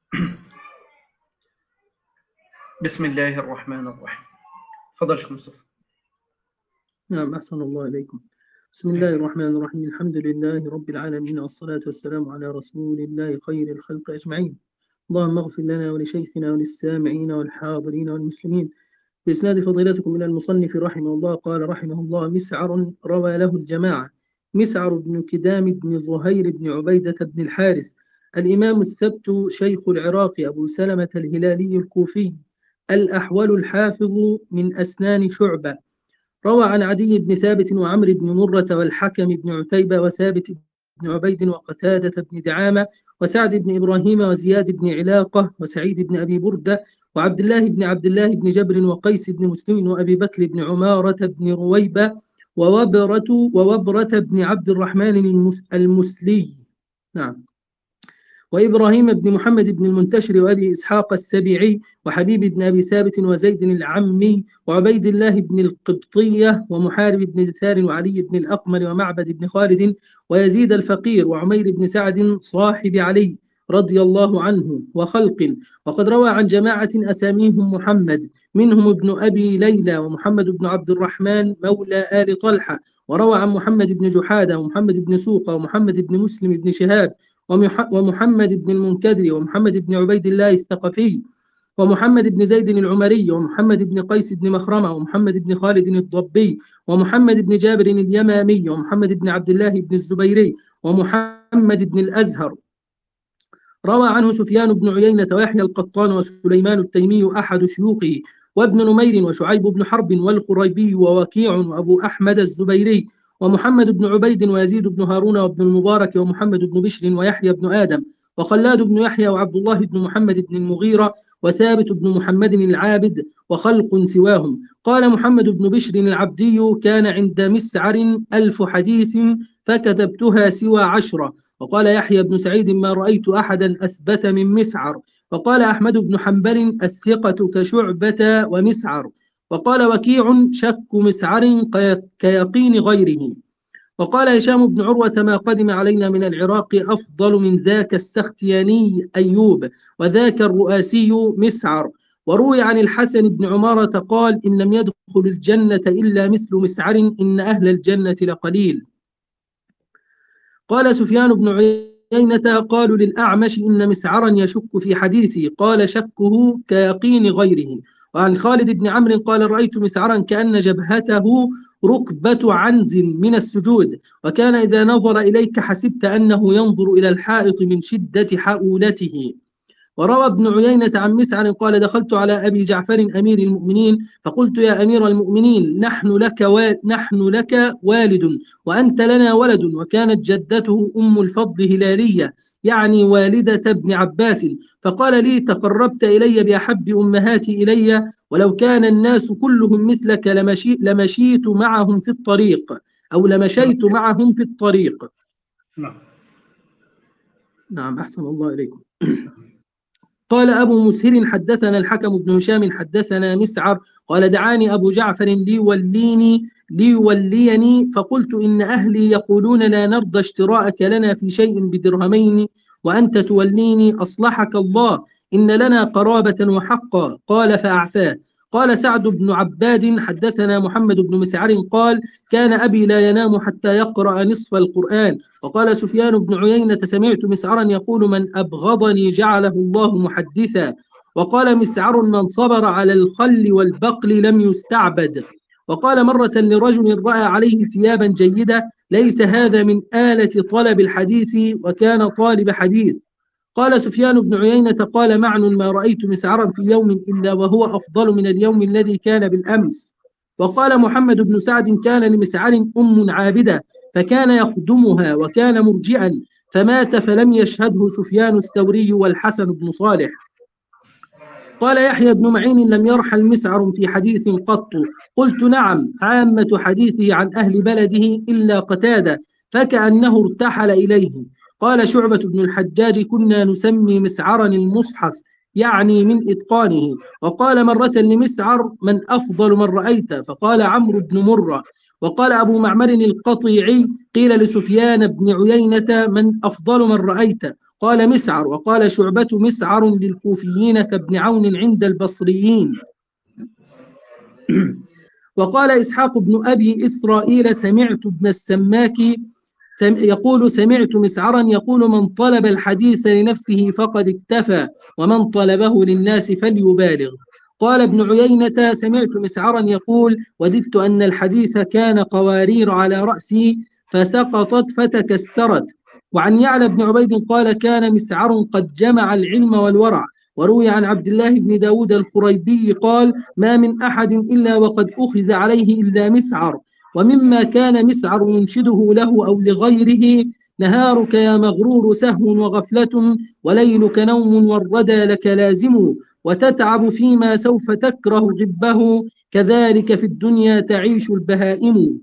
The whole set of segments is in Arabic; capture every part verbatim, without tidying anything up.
بسم الله الرحمن الرحيم. تفضل شيخ مصطفى. نعم، أحسن الله إليكم. بسم الله الرحمن الرحيم. الحمد لله رب العالمين، والصلاة والسلام على رسول الله خير الخلق أجمعين. اللهم اغفر لنا ولشيخنا وللسامعين والحاضرين والمسلمين. بإسناد فضيلتكم إلى المصنف رحمه الله قال رحمه الله: مسعر روى له الجماعة. مسعر بن كدام بن زهير بن عبيدة بن الحارث، الإمام الثبت شيخ العراق، أبو سلمة الهلالي الكوفي، الأحول الحافظ من أسنان شعبة. روى عن عدي بن ثابت وعمرو بن مرة والحكم بن عتيبة وثابت بن عبيد وقتادة بن دعامة وسعد بن إبراهيم وزياد بن علاقة وسعيد بن أبي بردة وعبد الله بن عبد الله بن جبر وقيس بن مسلم وأبي بكر بن عمارة بن رويبة ووبرة ووبرة بن عبد الرحمن المسلي. نعم. وإبراهيم بن محمد بن المنتشر وأبي إسحاق السبيعي وحبيب بن أبي ثابت وزيد العمي وعبيد الله بن القبطية ومحارب بن دثار وعلي بن الأقمر ومعبد بن خالد ويزيد الفقير وعمير بن سعد صاحب علي رضي الله عنه وخلق. وقد روى عن جماعة أساميهم محمد، منهم ابن أبي ليلى ومحمد بن عبد الرحمن مولى آل طلحة. وروى عن محمد بن جحادة ومحمد بن سوقة ومحمد بن مسلم بن شهاب ومحمد بن المنكدر ومحمد بن عبيد الله الثقفي ومحمد بن زيد العمري ومحمد بن قيس بن مخرمة ومحمد بن خالد الضبي ومحمد بن جابر اليمامي ومحمد بن عبد الله بن الزبيري ومحمد بن الأزهر. روى عنه سفيان بن عيينة ويحيى القطان وسليمان التيمي أحد شيوخه وابن نمير وشعيب بن حرب والخريبي ووكيع وأبو أحمد الزبيري ومحمد بن عبيد ويزيد بن هارون وابن المبارك ومحمد بن بشر ويحيى بن آدم وخلاد بن يحيى وعبد الله بن محمد بن المغيرة وثابت بن محمد العابد وخلق سواهم. قال محمد بن بشر العبدي: كان عند مسعر ألف حديث فكتبتها سوى عشرة. وقال يحيى بن سعيد: ما رأيت أحدا أثبت من مسعر. وقال أحمد بن حنبل: الثقة كشعبة ومسعر. وقال وكيع: شك مسعر كيقين غيره. وقال هشام بن عروة: ما قدم علينا من العراق أفضل من ذاك السختياني أيوب، وذاك الرؤاسي مسعر. وروي عن الحسن بن عمارة قال: إن لم يدخل الجنة إلا مثل مسعر، إن أهل الجنة لقليل. قال سفيان بن عيينة: قالوا للأعمش: إن مسعرا يشك في حديثي، قال: شكه كيقين غيره. وعن خالد بن عمرو قال: رأيت مسعرا كأن جبهته ركبة عنز من السجود، وكان إذا نظر إليك حسبت أنه ينظر إلى الحائط من شدة حؤولته. وروى ابن عيينة عن مسعر قال: دخلت على أبي جعفر أمير المؤمنين فقلت: يا أمير المؤمنين، نحن لك, و... نحن لك والد وأنت لنا ولد. وكانت جدته أم الفضل هلالية، يعني والدة ابن عباس. فقال لي: تقربت إلي بأحب أمهاتي إلي، ولو كان الناس كلهم مثلك لمشي... لمشيت معهم في الطريق أو لمشيت معهم في الطريق. نعم. نعم، أحسن الله إليكم. قال أبو مسهر: حدثنا الحكم بن هشام حدثنا مسعر قال: دعاني أبو جعفر ليوليني ليوليني فقلت: إن أهلي يقولون لا نرضى اشتراءك لنا في شيء بدرهمين وأنت توليني، أصلحك الله، إن لنا قرابة وحقا. قال: فأعفاه. قال سعد بن عباد: حدثنا محمد بن مسعر قال: كان أبي لا ينام حتى يقرأ نصف القرآن. وقال سفيان بن عيينة: سمعت مسعرا يقول: من أبغضني جعله الله محدثا. وقال مسعر: من صبر على الخل والبقل لم يستعبد. وقال مرة لرجل رأى عليه ثيابا جيدة: ليس هذا من آلة طلب الحديث، وكان طالب حديث. قال سفيان بن عيينة: قال معن: ما رأيت مسعرا في يوم إلا وهو أفضل من اليوم الذي كان بالأمس. وقال محمد بن سعد: كان لمسعر أم عابدة فكان يخدمها وكان مرجئا فمات فلم يشهده سفيان الثوري والحسن بن صالح. قال يحيى بن معين: لم يرحل مسعر في حديث قط. قلت: نعم، عامة حديثه عن أهل بلده إلا قتادة فكأنه ارتحل إليه. قال شعبة بن الحجاج: كنا نسمي مسعرا المصحف، يعني من إتقانه. وقال مرة لمسعر: من أفضل من رأيت؟ فقال: عمرو بن مرة. وقال أبو معمر القطيعي: قيل لسفيان بن عيينة: من أفضل من رأيت؟ قال مسعر. وقال شعبة مسعر للكوفيين كابن عون عند البصريين. وقال إسحاق بن أبي إسرائيل سمعت ابن السماك يقول سمعت مسعرا يقول من طلب الحديث لنفسه فقد اكتفى ومن طلبه للناس فليبالغ. قال ابن عيينة سمعت مسعرا يقول وددت أن الحديث كان قوارير على رأسي فسقطت فتكسرت. وعن يعلى بن عبيد قال كان مسعر قد جمع العلم والورع. وروي عن عبد الله بن داود الخريبي قال ما من أحد إلا وقد أخذ عليه إلا مسعر. ومما كان مسعر ينشده له أو لغيره نهارك يا مغرور سهو وغفلة وليلك نوم والردى لك لازم وتتعب فيما سوف تكره غبه كذلك في الدنيا تعيش البهائم.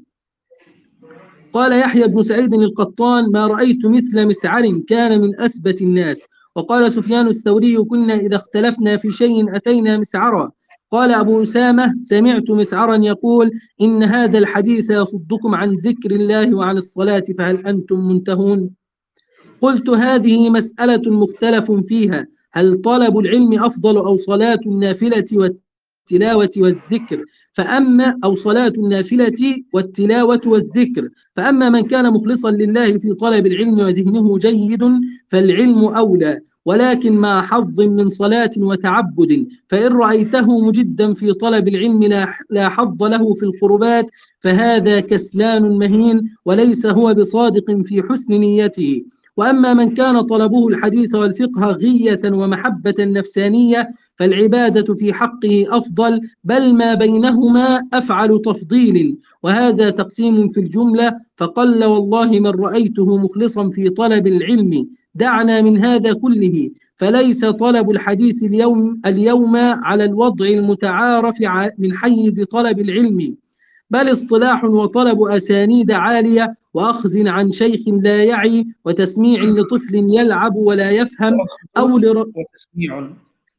قال يحيى بن سعيد القطان ما رأيت مثل مسعر كان من أثبت الناس. وقال سفيان الثوري كنا إذا اختلفنا في شيء أتينا مسعرا. قال أبو أسامة سمعت مسعرا يقول إن هذا الحديث يصدكم عن ذكر الله وعن الصلاة فهل أنتم منتهون؟ قلت هذه مسألة مختلف فيها هل طلب العلم أفضل أو صلاة النافلة والتلاوة والذكر فأما أو صلاة النافلة والتلاوة والذكر فأما من كان مخلصا لله في طلب العلم وذهنه جيد فالعلم أولى ولكن مع حظ من صلاة وتعبد فإن رأيته مجدا في طلب العلم لا حظ له في القربات فهذا كسلان مهين وليس هو بصادق في حسن نيته. وأما من كان طلبه الحديث والفقه غية ومحبة نفسانية فالعبادة في حقه أفضل بل ما بينهما أفعل تفضيل. وهذا تقسيم في الجملة فقل والله من رأيته مخلصا في طلب العلم. دعنا من هذا كله فليس طلب الحديث اليوم, اليوم على الوضع المتعارف من حيز طلب العلم بل اصطلاح وطلب أسانيد عالية وأخذ عن شيخ لا يعي وتسميع لطفل يلعب ولا يفهم أو لر... وتسميع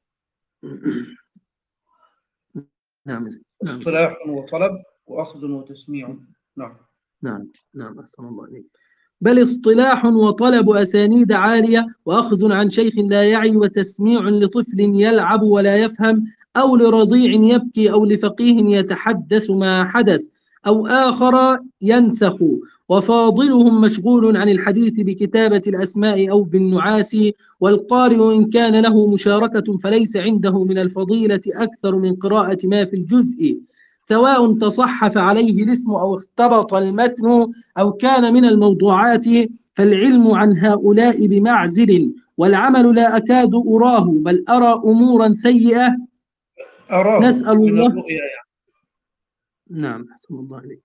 نعم نعم اصطلاح وطلب وأخذ وتسميع. نعم نعم نعم أحسن الله عليك. بل اصطلاح وطلب أسانيد عالية وأخذ عن شيخ لا يعي وتسميع لطفل يلعب ولا يفهم أو لرضيع يبكي أو لفقيه يتحدث ما حدث أو آخر ينسخ. وفاضلهم مشغول عن الحديث بكتابة الأسماء أو بالنعاس والقارئ إن كان له مشاركة فليس عنده من الفضيلة أكثر من قراءة ما في الجزء سواء تصحف عليه الاسم أو اختبط المتن أو كان من الموضوعات فالعلم عن هؤلاء بمعزل والعمل لا أكاد أراه بل أرى أمورا سيئة أراه نسأل الله يعني. نعم أحسن الله عليك.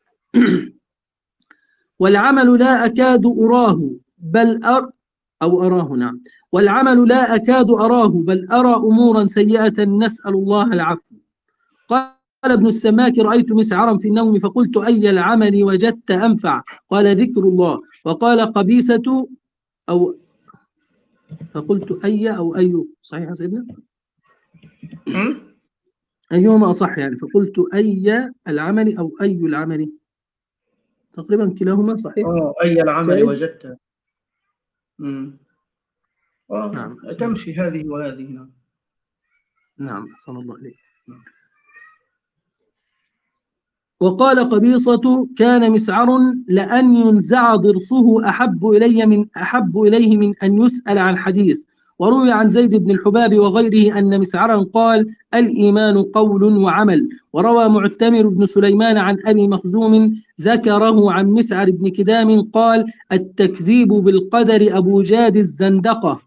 والعمل لا أكاد أراه بل أر أو أراه نعم والعمل لا أكاد أراه بل أرى أمورا سيئة نسأل الله العفو. قال ابن السماك رأيت مسعرا في النوم فقلت أي العمل وجدت أنفع قال ذكر الله. وقال قبيسة أو فقلت أي أو أي صحيح سيدنا أيهما أصح يعني فقلت أي العمل أو أي العمل تقريبا كلاهما صحيح. اه أي العمل جائز. وجدت امم آه نعم تمشي هذه وهذه. نعم نعم أحسن الله عليك. وقال قبيصة كان مسعر لأن ينزع ضرسه أحب إلي من أحب إليه من أن يسأل عن حديث. وروي عن زيد بن الحباب وغيره أن مسعرا قال الإيمان قول وعمل. وروى معتمر بن سليمان عن أبي مخزوم ذكره عن مسعر بن كدام قال التكذيب بالقدر أبو جاد الزندقة.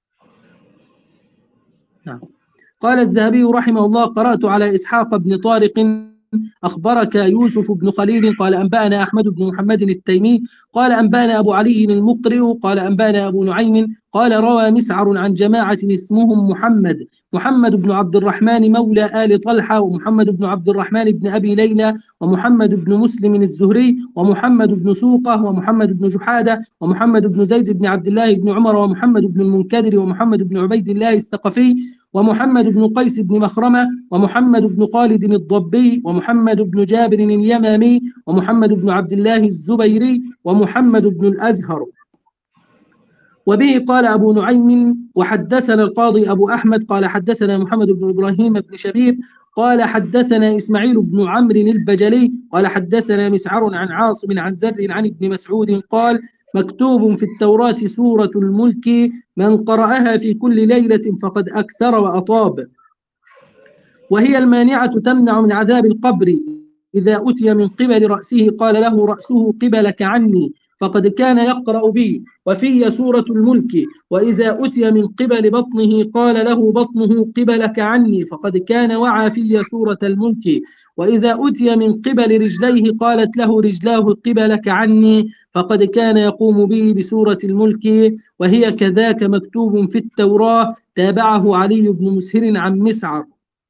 نعم. قال الذهبي رحمه الله قرأت على إسحاق بن طارق أخبرك يوسف بن خليل قال أنبأنا أحمد بن محمد التيمي قال أنبأنا أبو علي المقرئ قال أنبأنا أبو نعيم قال روى مسعر عن جماعة اسمهم محمد محمد بن عبد الرحمن مولى آل طلحة ومحمد بن عبد الرحمن بن أبي ليلى ومحمد بن مسلم الزهري ومحمد بن سوقة ومحمد بن جحادة ومحمد بن زيد بن عبد الله بن عمر ومحمد بن المنكدر ومحمد بن عبيد الله الثقفي ومحمد بن قيس بن مخرمة ومحمد بن خالد الضبي ومحمد بن جابر اليمامي ومحمد بن عبد الله الزبيري ومحمد بن الأزهر. وبه قال أبو نعيم وحدثنا القاضي أبو أحمد قال حدثنا محمد بن إبراهيم بن شبيب قال حدثنا إسماعيل بن عمرو البجلي قال حدثنا مسعر عن عاصم عن زر عن ابن مسعود قال مكتوب في التوراة سورة الملك من قرأها في كل ليلة فقد أكثر وأطاب، وهي المانعة تمنع من عذاب القبر. إذا أتي من قبل رأسه قال له رأسه قبلك عني فقد كان يقرأ بي، وفي سورة الملك. وإذا أتي من قبل بطنه قال له بطنه قبلك عني فقد كان وعى في سورة الملك. وإذا أتي من قبل رجليه قالت له رجلاه قبلك عني فقد كان يقوم به بسورة الملك، وهي كذاك مكتوب في التوراة. تابعه علي بن مسهر عن مسعر.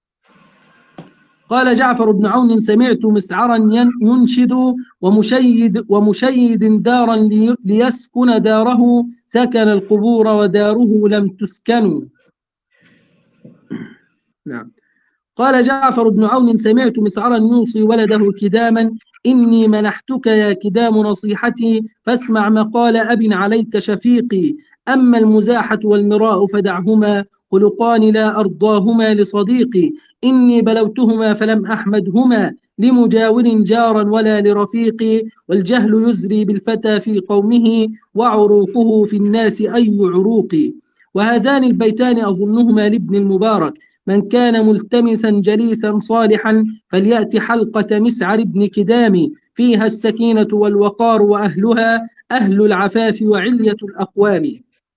قال جعفر بن عون سمعت مسعرا ينشد ومشيد ومشيد دارا ليسكن داره سكن القبور وداره لم تسكن. نعم. قال جعفر بن عون سمعت مسعرا يوصي ولده كداما إني منحتك يا كدام نصيحتي فاسمع مقال أب عليك شفيقي، أما المزاحة والمراء فدعهما خلقان لا أرضاهما لصديقي، إني بلوتهما فلم أحمدهما لمجاور جارا ولا لرفيقي، والجهل يزري بالفتى في قومه وعروقه في الناس أي عروق. وهذان البيتان أظنهما لابن المبارك من كان ملتمسا جليسا صالحا فليأت حلقة مسعر بن كدام فيها السكينة والوقار وأهلها أهل العفاف وعلية الأقوام.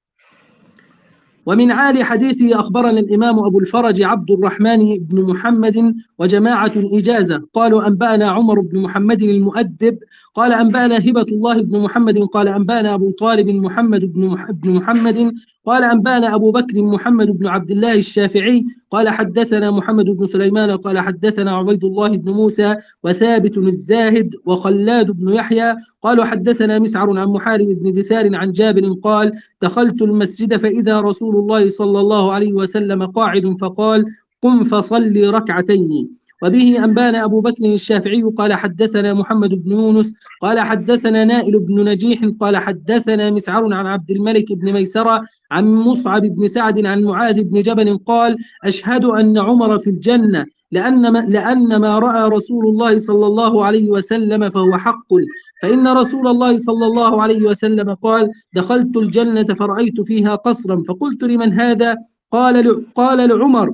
ومن عالي حديثه أخبرنا الإمام أبو الفرج عبد الرحمن بن محمد وجماعة إجازة قالوا أنبأنا عمر بن محمد المؤدب قال أنبأنا هبة الله بن محمد قال أنبأنا أبو طالب محمد بن محمد قال أنبأنا أبو بكر محمد بن عبد الله الشافعي قال حدثنا محمد بن سليمان قال حدثنا عبيد الله بن موسى وثابت الزاهد وخلاد بن يحيى قالوا حدثنا مسعر عن محارب بن دثار عن جابر قال دخلت المسجد فإذا رسول الله صلى الله عليه وسلم قاعد فقال قم فصلي ركعتين. وبه أنبانا أبو بكر الشافعي قال حدثنا محمد بن يونس قال حدثنا نائل بن نجيح قال حدثنا مسعر عن عبد الملك بن ميسرة عن مصعب بن سعد عن معاذ بن جبل قال أشهد أن عمر في الجنة لأن ما, لأن ما رأى رسول الله صلى الله عليه وسلم فهو حق، فإن رسول الله صلى الله عليه وسلم قال دخلت الجنة فرأيت فيها قصرا فقلت لمن هذا قال قال لعمر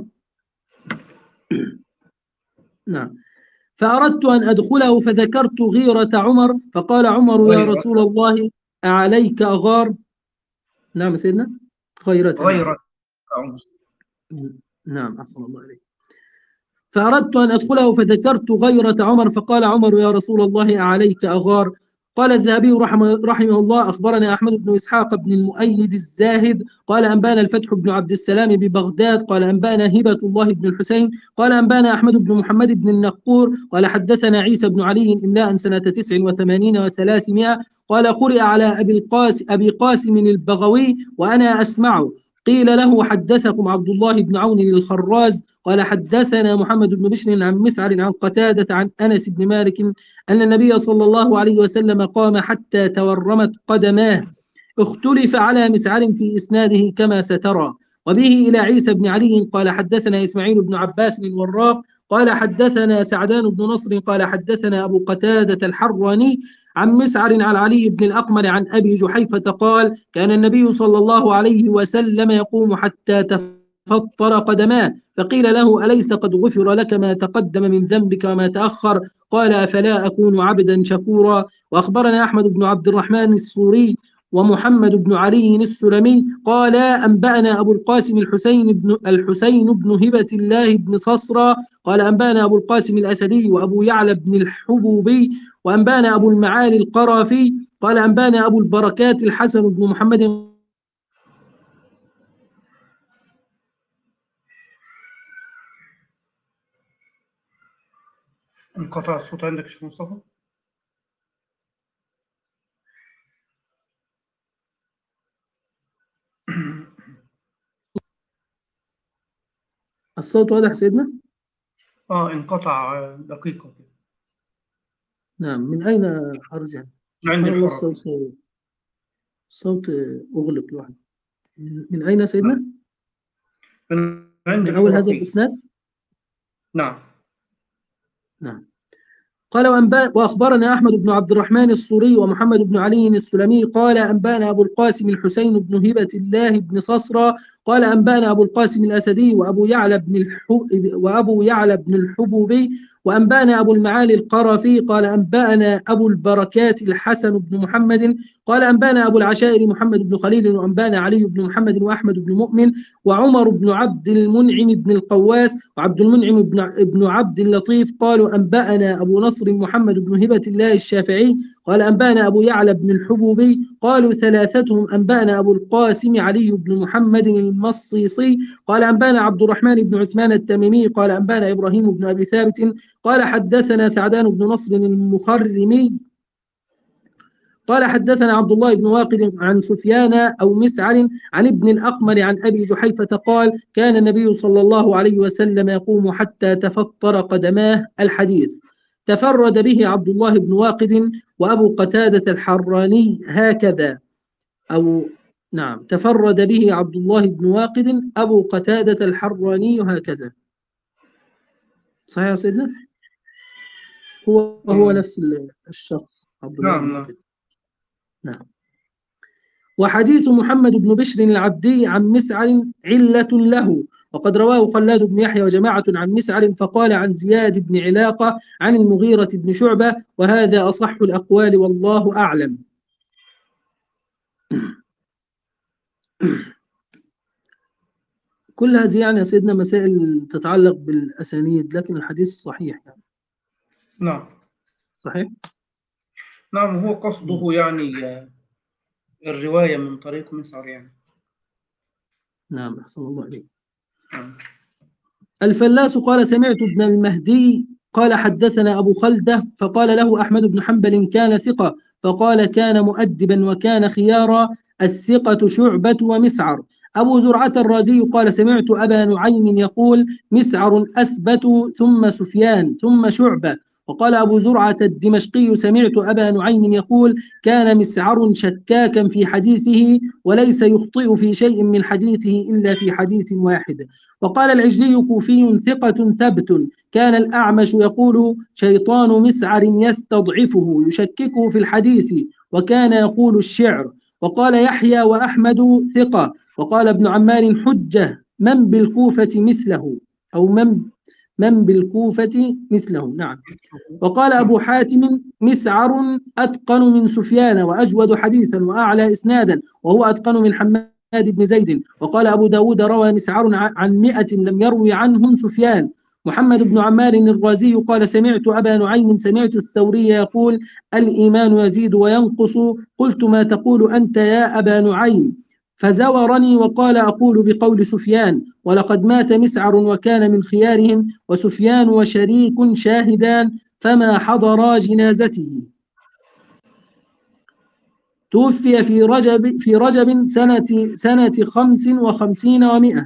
نعم فأردت أن أدخله فذكرت غيرة عمر فقال عمر يا رسول الله أعليك أغار. نعم سيدنا غيرة غيرة عمر. نعم أحسن الله عليك. فأردت أن أدخله فذكرت غيرة عمر فقال عمر يا رسول الله أعليك أغار. قال الذهبي رحمه, رحمه الله أخبرنا أحمد بن إسحاق بن المؤيد الزاهد قال أنبانا الفتح بن عبد السلام ببغداد قال أنبانا هبة الله بن الحسين قال أنبانا أحمد بن محمد بن النقور قال حدثنا عيسى بن علي إملاء سنة تسع وثمانين وثلاثمائة قال قرئ على أبي, القاس أبي قاسم البغوي وأنا أسمعه قيل له حدثكم عبد الله بن عون الخراز قال حدثنا محمد بن بشر عن مسعر عن قتادة عن أنس بن مالك أن النبي صلى الله عليه وسلم قام حتى تورمت قدماه. اختلف على مسعر في إسناده كما سترى. وبه إلى عيسى بن علي قال حدثنا إسماعيل بن عباس الوراق قال حدثنا سعدان بن نصر قال حدثنا أبو قتادة الحراني عن مسعر عن علي بن الأقمر عن أبي جحيفة قال كان النبي صلى الله عليه وسلم يقوم حتى تفطر قدماه فقيل له أليس قد غفر لك ما تقدم من ذنبك وما تأخر قال أفلا أكون عبدا شكورا. وأخبرنا أحمد بن عبد الرحمن السوري ومحمد بن علي السلمي قال أنبأنا أبو القاسم الحسين بن الحسين بن هبة الله بن صصرى قال أنبأنا أبو القاسم الأسدي وأبو يعلى بن الحبوبي وأنبأنا أبو المعالي القرافي قال أنبأنا أبو البركات الحسن بن محمد. انقطع الصوت عندك يا شيخ مصطفى؟ الصوت واضح سيدنا؟ اه انقطع دقيقة. نعم من أين أرجع؟ عندي الله الحرج. الصوت الصوت أغلق لوحده. من أين سيدنا؟ من عند من أول هذا الفرقي. الإسناد؟ نعم. نعم. قال وأنبا وأخبرنا أحمد بن عبد الرحمن الصوري ومحمد بن علي السلمي قال أنبانا أبو القاسم الحسين بن هبة الله بن صصرى قال أنبانا أبو القاسم الأسدي وأبو يعلى بن الحب وأبو يعلى بن الحبوبي وأنبانا أبو المعالي القرفي قال أنبانا أبو البركات الحسن بن محمد قال أنبانا أبو العشائر محمد بن خليل وأنبانا علي بن محمد وأحمد بن مؤمن وعمر بن عبد المنعم بن القواس وعبد المنعم بن بن عبد اللطيف قالوا أنبأنا أبو نصر محمد بن هبة الله الشافعي قال أنبأنا أبو يعلى بن الحبوبي قالوا ثلاثتهم أنبأنا أبو القاسم علي بن محمد المصيصي قال أنبأنا عبد الرحمن بن عثمان التميمي قال أنبأنا إبراهيم بن أبي ثابت قال حدثنا سعدان بن نصر المخرمي قال حدثنا عبد الله بن واقد عن سفيان أو مسعر عن ابن الأقمر عن أبي جحيفة قال كان النبي صلى الله عليه وسلم يقوم حتى تفطر قدماه. الحديث تفرد به عبد الله بن واقد وأبو قتادة الحراني هكذا أو نعم تفرد به عبد الله بن واقد أبو قتادة الحراني هكذا. صحيح يا سيدنا؟ هو هو نفس الشخص عبد الله بن واقد. نعم. وحديث محمد بن بشر العبدي عن مسعر علة له وقد رواه خلاد بن يحيى وجماعة عن مسعر فقال عن زياد بن علاقة عن المغيرة بن شعبة وهذا أصح الأقوال والله أعلم. كل هذه يعني يا سيدنا مسائل تتعلق بالأسانيد لكن الحديث صحيح يعني. نعم صحيح؟ نعم. هو قصده يعني الرواية من طريق مسعر يعني. نعم أحسن الله عليك. نعم. الفلاس قال سمعت ابن المهدي قال حدثنا أبو خلدة فقال له أحمد بن حنبل كان ثقة فقال كان مؤدبا وكان خيارا الثقة شعبة ومسعر. أبو زرعة الرازي قال سمعت أبا نعيم يقول مسعر أثبت ثم سفيان ثم شعبة. وقال أبو زرعة الدمشقي سمعت أبا نعيم يقول كان مسعر شكاكا في حديثه وليس يخطئ في شيء من حديثه إلا في حديث واحد. وقال العجلي كوفي ثقة ثبت كان الأعمش يقول شيطان مسعر يستضعفه يشككه في الحديث وكان يقول الشعر. وقال يحيى وأحمد ثقة. وقال ابن عمار حجة من بالكوفة مثله أو من من بالكوفة مثله. نعم. وقال أبو حاتم مسعر أتقن من سفيان وأجود حديثا وأعلى إسنادا وهو أتقن من حماد بن زيد. وقال أبو داود روى مسعر عن مئة لم يروي عنهم سفيان. محمد بن عمار الرازي قال سمعت أبا نعيم سمعت الثوري يقول الإيمان يزيد وينقص قلت ما تقول أنت يا أبا نعيم فزورني وقال أقول بقول سفيان ولقد مات مسعر وكان من خيارهم وسفيان وشريك شاهدان فما حضرا جنازته. توفي في رجب في رجب سنة سنة خمس وخمسين ومئة.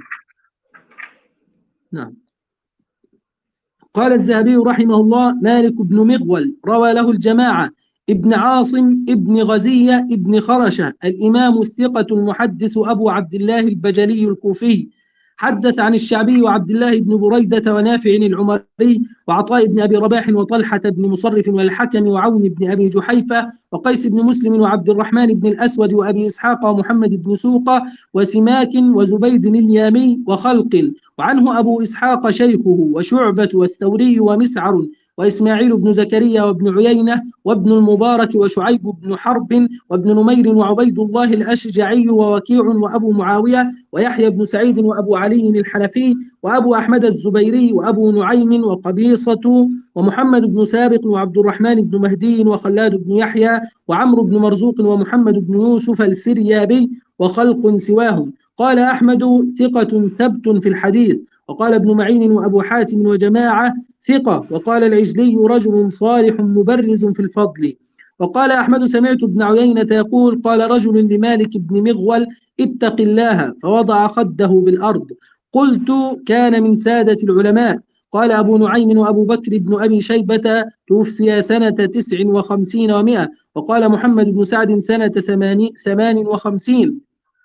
نعم. قال الذهبي رحمه الله مالك بن مغول روى له الجماعة ابن عاصم ابن غزية ابن خرشة الإمام الثقة المحدث أبو عبد الله البجلي الكوفي حدث عن الشعبي وعبد الله بن بريدة ونافع العمري وعطاء بن أبي رباح وطلحة بن مصرف والحكم وعون بن أبي جحيفة وقيس بن مسلم وعبد الرحمن بن الأسود وأبي إسحاق ومحمد بن سوقة وسماك وزبيد اليامي وخلق. وعنه أبو إسحاق شيخه وشعبة والثوري ومسعر وإسماعيل بن زكريا وابن عيينة وابن المبارك وشعيب بن حرب وابن نمير وعبيد الله الأشجعي ووكيع وأبو معاوية ويحيى بن سعيد وأبو علي الحنفي وأبو أحمد الزبيري وأبو نعيم وقبيصة ومحمد بن سابق وعبد الرحمن بن مهدي وخلاد بن يحيى وعمرو بن مرزوق ومحمد بن يوسف الفريابي وخلق سواهم. قال أحمد ثقة ثبت في الحديث. وقال ابن معين وأبو حاتم وجماعة ثقة. وقال العجلي رجل صالح مبرز في الفضل. وقال أحمد سمعت ابن عيينة يقول قال رجل لمالك بن مغول اتق الله فوضع خده بالأرض. قلت كان من سادة العلماء. قال أبو نعيم وأبو بكر بن أبي شيبة توفي سنة تسع وخمسين ومائة. وقال محمد بن سعد سنة ثمان وخمسين.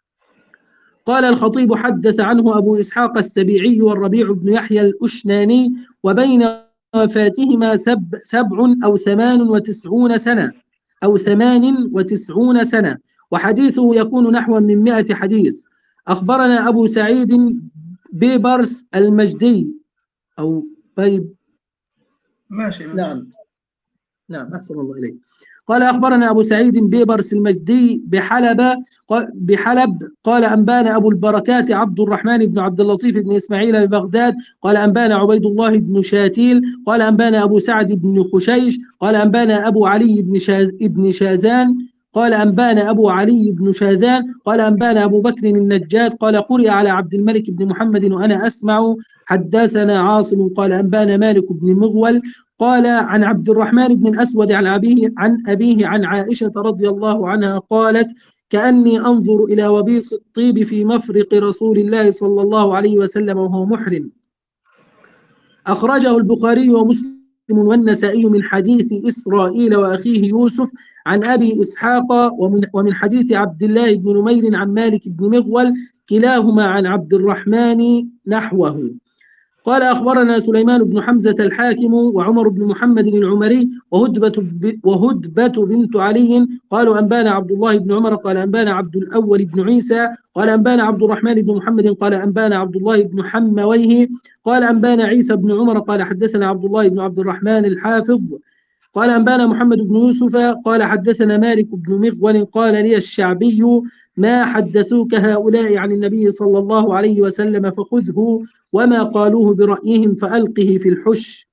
قال الخطيب حدث عنه أبو إسحاق السبيعي والربيع بن يحيى الأشناني وبين وفاتهما سب سبع أو ثمان وتسعون سنة أو ثمان وتسعون سنة، وحديثه يكون نحو من مئة حديث. أخبرنا أبو سعيد بيبرس المجدي أو بيب ماشي ماشي. نعم نعم أحسن الله إليك. قال أخبرنا أبو سعيد بيبرس المجدي بحلب بحلب قال أنبانا أبو البركات عبد الرحمن بن عبد اللطيف بن إسماعيل ببغداد قال أنبانا عبيد الله بن شاتيل قال أنبانا أبو سعد بن خشيش قال أنبانا أبو علي بن شاز بن شاذان قال أنبانا أبو علي بن شاذان قال أنبانا أبو بكر النجاد قال قرئ على عبد الملك بن محمد وأنا أسمع حدثنا عاصم قال أنبانا مالك بن مغول قال عن عبد الرحمن بن الأسود عن أبيه عن أبيه عن عائشة رضي الله عنها قالت كأني أنظر إلى وبيص الطيب في مفرق رسول الله صلى الله عليه وسلم وهو محرم. أخرجه البخاري ومسلم والنسائي من حديث إسرائيل وأخيه يوسف عن أبي إسحاق ومن, ومن حديث عبد الله بن نمير عن مالك بن مغول كلاهما عن عبد الرحمن نحوه. قال أخبرنا سليمان بن حمزة الحاكم وعمر بن محمد العمري وهدبة, وهدبة بنت علي قالوا أنبانا عبد الله بن عمر قال أنبانا عبد الأول بن عيسى قال أنبانا عبد الرحمن بن محمد قال أنبانا عبد الله بن حمويه قال أنبانا عيسى بن عمر قال حدثنا عبد الله بن عبد الرحمن الحافظ قال أنبانا محمد بن يوسف قال حدثنا مالك بن مغول قال لي الشعبي ما حدثوك هؤلاء عن النبي صلى الله عليه وسلم فخذه وما قالوه برأيهم فألقه في الحش.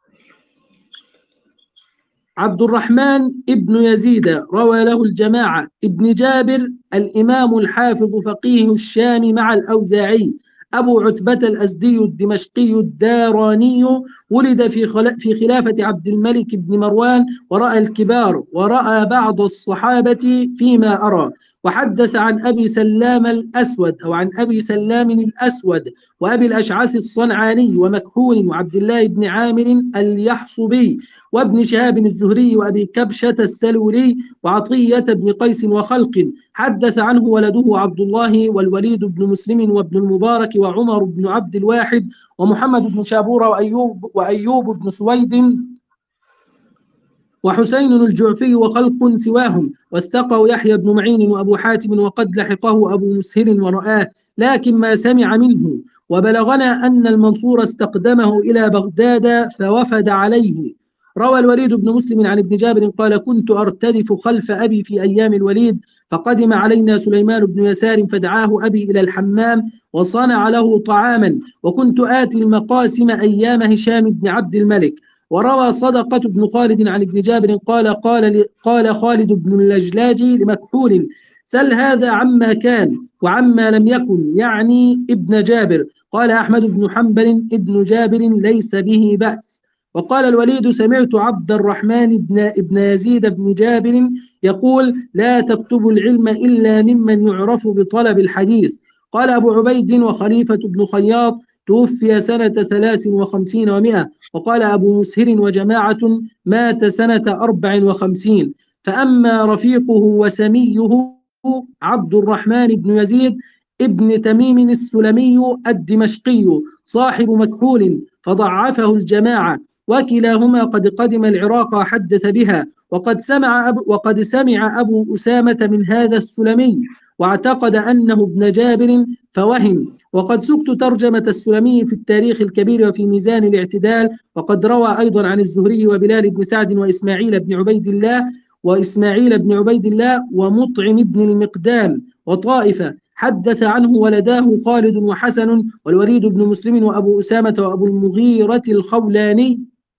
عبد الرحمن ابن يزيد روى له الجماعة. ابن جابر الإمام الحافظ فقيه الشام مع الأوزاعي أبو عتبة الأزدي الدمشقي الداراني ولد في في خلافة عبد الملك بن مروان ورأى الكبار ورأى بعض الصحابة فيما أرى. وحدث عن أبي سلام الأسود أو عن أبي سلام الأسود وأبي الأشعث الصنعاني ومكحول وعبد الله بن عامر اليحصبي وابن شهاب الزهري وأبي كبشة السلولي وعطية بن قيس وخلق. حدث عنه ولده عبد الله والوليد بن مسلم وابن المبارك وعمر بن عبد الواحد ومحمد بن شابور وأيوب, وأيوب بن سويد وحسين الجعفي وخلق سواهم. واثقه يحيى بن معين وأبو حاتم وقد لحقه أبو مسهر ورآه لكن ما سمع منه. وبلغنا أن المنصور استقدمه إلى بغداد فوفد عليه. روى الوليد بن مسلم عن ابن جابر قال كنت أرتدف خلف أبي في أيام الوليد فقدم علينا سليمان بن يسار فدعاه أبي إلى الحمام وصنع له طعاما وكنت آتي المقاسم أيام هشام بن عبد الملك. وروى صدقة بن خالد عن ابن جابر قال قال قال خالد بن اللجلاج لمكحول سل هذا عما كان وعما لم يكن يعني ابن جابر. قال أحمد بن حنبل ابن جابر ليس به بأس. وقال الوليد سمعت عبد الرحمن بن ابن يزيد بن جابر يقول لا تكتبوا العلم إلا ممن يعرف بطلب الحديث. قال أبو عبيد وخليفة بن خياط توفي سنة ثلاث وخمسين ومائة. وقال أبو مسهر وجماعة مات سنة أربع وخمسين. فأما رفيقه وسميه عبد الرحمن بن يزيد ابن تميم السلمي الدمشقي صاحب مكحول فضعفه الجماعة وكلاهما قد قدم العراق حدث بها. وقد سمع أبو, وقد سمع أبو أسامة من هذا السلمي واعتقد أنه ابن جابر فوهم. وقد سكت ترجمة السلمي في التاريخ الكبير وفي ميزان الاعتدال. وقد روى أيضا عن الزهري وبلال بن سعد وإسماعيل بن عبيد الله وإسماعيل بن عبيد الله ومطعم بن المقدام وطائفة حدث عنه ولداه خالد وحسن والوليد بن مسلم وأبو أسامة وأبو المغيرة الخولاني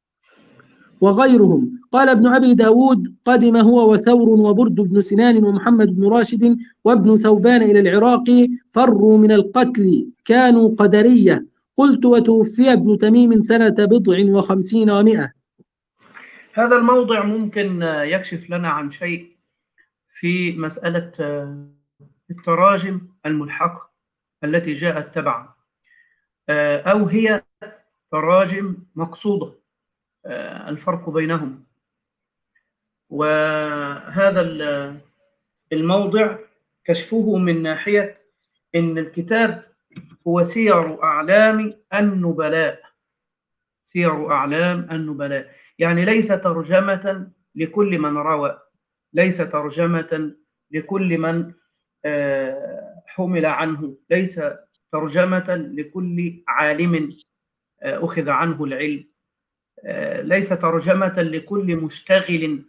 وغيرهم. قال ابن أبي داود قدم هو وثور وبرد بن سنان ومحمد بن راشد وابن ثوبان إلى العراق فروا من القتل كانوا قدرية. قلت وتوفي ابن تميم سنة بضع وخمسين ومائة. هذا الموضع ممكن يكشف لنا عن شيء في مسألة التراجم الملحقة التي جاءت تبعا أو هي تراجم مقصودة الفرق بينهم. وهذا الموضع كشفه من ناحية إن الكتاب هو سير أعلام النبلاء، سير أعلام النبلاء، يعني ليس ترجمة لكل من روى، ليس ترجمة لكل من حمل عنه، ليس ترجمة لكل عالم أخذ عنه العلم، ليس ترجمة لكل مشتغل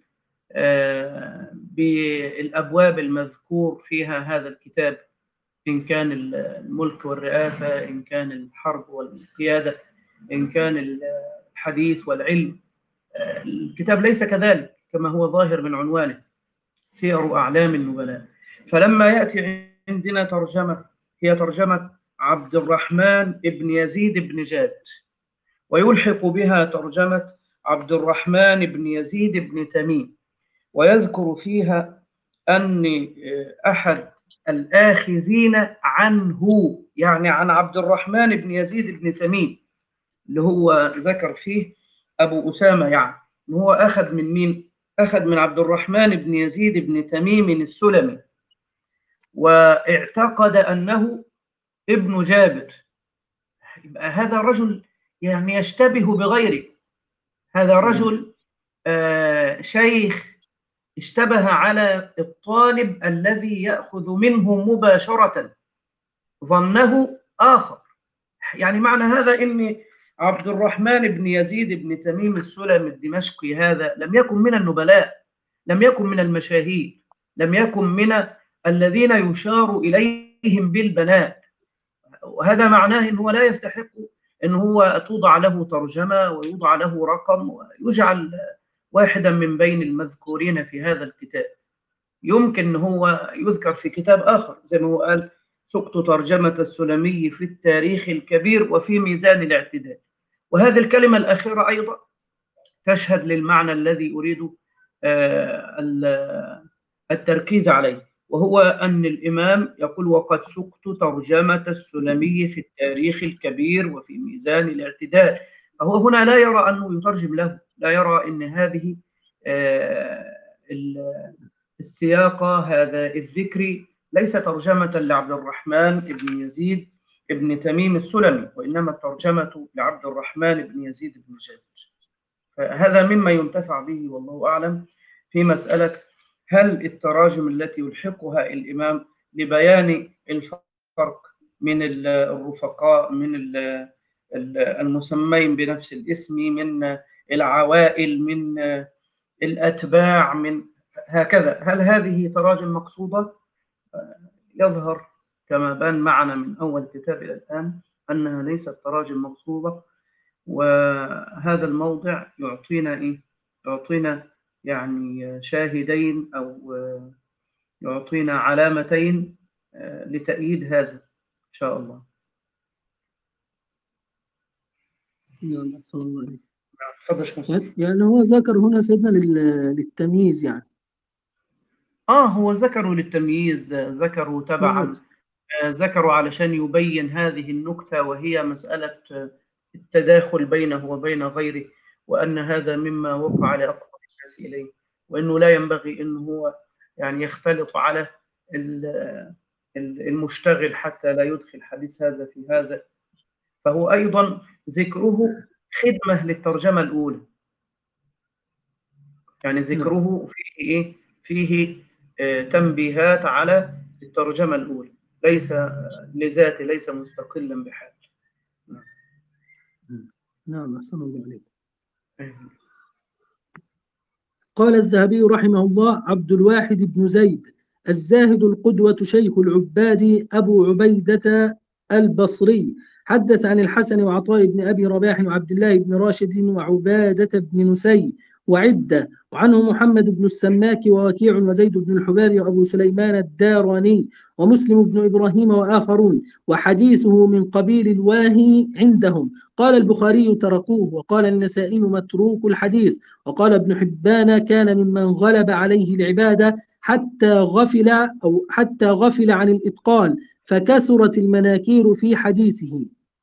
بالأبواب المذكور فيها هذا الكتاب، إن كان الملك والرئاسة، إن كان الحرب والقيادة، إن كان الحديث والعلم. الكتاب ليس كذلك كما هو ظاهر من عنوانه، سير أعلام النبلاء. فلما يأتي عندنا ترجمة هي ترجمة عبد الرحمن بن يزيد بن جاد، ويلحق بها ترجمة عبد الرحمن بن يزيد بن تميم، ويذكر فيها أن أحد الآخذين عنه، يعني عن عبد الرحمن بن يزيد بن تميم اللي هو ذكر فيه أبو أسامة، يعني هو أخذ من مين؟ أخذ من عبد الرحمن بن يزيد بن تميم السلمي، واعتقد أنه ابن جابر. يبقى هذا رجل يعني يشتبه بغيره، هذا رجل آه شيخ اشتبه على الطالب الذي يأخذ منه مباشرة، ظنه آخر. يعني معنى هذا إن عبد الرحمن بن يزيد بن تميم السلمي الدمشقي هذا لم يكن من النبلاء، لم يكن من المشاهير، لم يكن من الذين يشار إليهم بالبناء. وهذا معناه أنه لا يستحق أن هو توضع له ترجمة ويوضع له رقم ويجعل واحدا من بين المذكورين في هذا الكتاب. يمكن أن هو يذكر في كتاب آخر زي ما هو قال: سقط ترجمة السلمي في التاريخ الكبير وفي ميزان الاعتدال. وهذه الكلمة الأخيرة أيضا تشهد للمعنى الذي أريد التركيز عليه، وهو أن الإمام يقول: وقد سقط ترجمة السلمي في التاريخ الكبير وفي ميزان الاعتدال. فهو هنا لا يرى أنه يترجم له، لا يرى أن هذه السياقة، هذا الذكر ليس ترجمة لعبد الرحمن بن يزيد بن تميم السلمي، وإنما الترجمة لعبد الرحمن بن يزيد بن جاد. فهذا مما ينتفع به والله أعلم في مسألة هل التراجم التي يلحقها الإمام لبيان الفرق من الرفقاء، من المسمين بنفس الاسم، من العوائل، من الأتباع، من هكذا، هل هذه تراجم مقصودة؟ يظهر كما بان معنا من أول كتاب إلى الآن أنها ليست تراجم مقصودة. وهذا الموضع يعطينا إيه؟ يعطينا يعني شاهدين أو يعطينا علامتين لتأييد هذا إن شاء الله. نعم، أحسن الله إليك. تفضل. يعني هو ذكر هنا سيدنا للتمييز، يعني آه هو ذكروا للتمييز، ذكروا تبعا، ذكروا علشان يبين هذه النكتة، وهي مسألة التداخل بينه وبين غيره، وأن هذا مما وقع لأقرب الناس إليه، وأنه لا ينبغي أنه هو يعني يختلط على المشتغل حتى لا يدخل حديث هذا في هذا. فهو أيضا ذكره خدمة للترجمة الأولى، يعني ذكره فيه إيه؟ فيه تنبيهات على الترجمة الأولى، ليس لذاته، ليس مستقلا بحال. نعم، أحسن الله عليك. قال الذهبي رحمه الله: عبد الواحد بن زيد الزاهد القدوة شيخ العباد أبو عبيدة البصري، حدث عن الحسن وعطاء بن أبي رباح وعبد الله بن راشد وعبادة بن نسي وعدة، وعنه محمد بن السماك ووكيع وزيد بن الحباب وأبو سليمان الداراني ومسلم بن إبراهيم وآخرون، وحديثه من قبيل الواهي عندهم. قال البخاري: تركوه. وقال النسائي: متروك الحديث. وقال ابن حبان: كان ممن غلب عليه العبادة حتى غفل أو حتى غفل عن الإتقان، فكثرت المناكير في حديثه.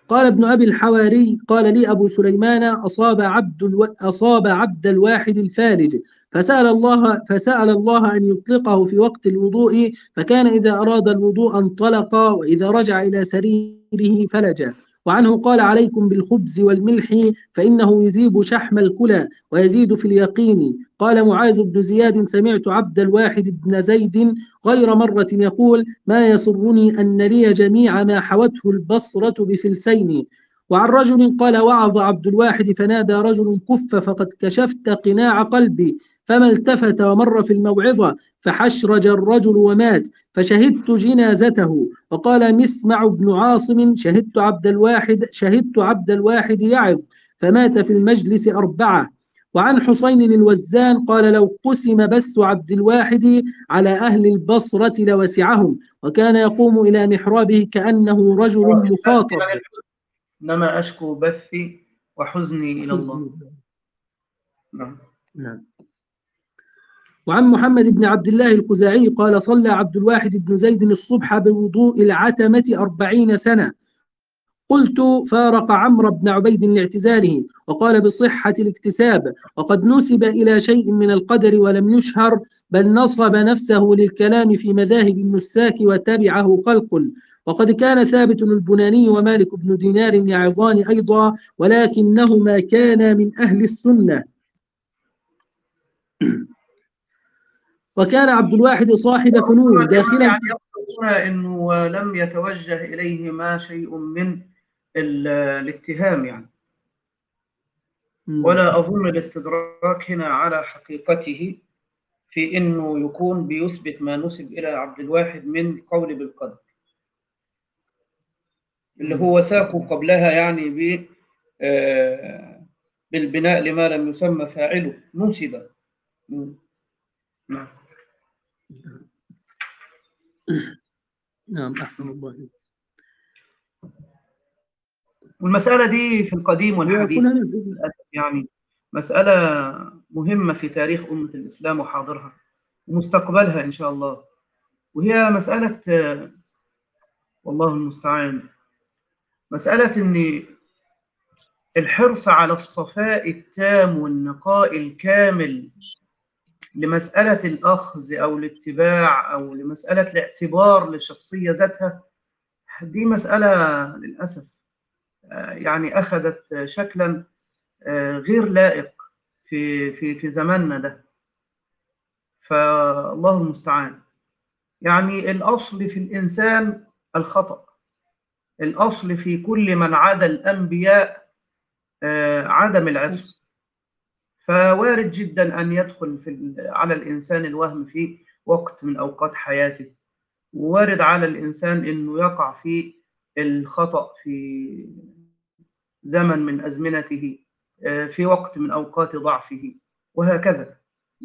قال ابن أبي الحواري قال لي أبو سليمان أصاب عبد الو... أصاب عبد الواحد الفالج فسأل الله فسأل الله أن يطلقه في وقت الوضوء، فكان إذا أراد الوضوء انطلق وإذا رجع إلى سريره فلج. وعنه قال عليكم بالخبز والملح فإنه يذيب شحم الكلى ويزيد في اليقين. قال معاذ بن زياد سمعت عبد الواحد بن زيد غير مرة يقول ما يسرني أن لي جميع ما حوته البصرة بفلسين. وعن رجل قال وعظ عبد الواحد فنادى رجل كف فقد كشفت قناع قلبي، فما التفت ومر في الموعظة فحشرج الرجل ومات فشهدت جنازته. وقال مسمع بن عاصم شهدت عبد الواحد شهدت عبد الواحد يعظ فمات في المجلس أربعة. وعن حسين الوزان قال لو قسم بث عبد الواحد على أهل البصرة لوسعهم، وكان يقوم إلى محرابه كأنه رجل مخاطب. إنما أشكو بثي وحزني إلى الله. نعم. نعم. وعن محمد بن عبد الله الخزاعي قال صلى عبد الواحد بن زيد الصبح بوضوء العتمة أربعين سنة. قلت فارق عمرو بن عبيد لاعتزاله، وقال بصحة الاكتساب، وقد نسب إلى شيء من القدر ولم يشهر، بل نصب نفسه للكلام في مذاهب النساك وتبعه خلق. وقد كان ثابت البناني ومالك بن دينار يعظان أيضا، ولكنهما كانا من أهل السنة. وكان عبد الواحد صاحب فنون داخلا يعني يقصدون أنه لم يتوجه إليهما شيء من الاتهام يعني، ولا أظن الاستدراك هنا على حقيقته في أنه يكون بيثبت ما نسب إلى عبد الواحد من قول بالقدر اللي هو ساقوا قبلها يعني ب بالبناء لما لم يسمى فاعله نسب. نعم. نعم أحسن الله. والمسألة دي في القديم والحديث للأسف يعني مسألة مهمة في تاريخ أمة الإسلام وحاضرها ومستقبلها إن شاء الله، وهي مسألة والله المستعان، مسألة أن الحرص على الصفاء التام والنقاء الكامل لمسألة الأخذ أو الاتباع أو لمسألة الاعتبار للشخصية ذاتها، دي مسألة للأسف يعني أخذت شكلا غير لائق في في في زماننا ده، فالله المستعان. يعني الأصل في الإنسان الخطأ، الأصل في كل من عدا الأنبياء عدم العصمة، فوارد جدا أن يدخل في على الإنسان الوهم في وقت من أوقات حياته، ووارد على الإنسان أنه يقع في الخطأ في زمن من أزمنته في وقت من أوقات ضعفه وهكذا.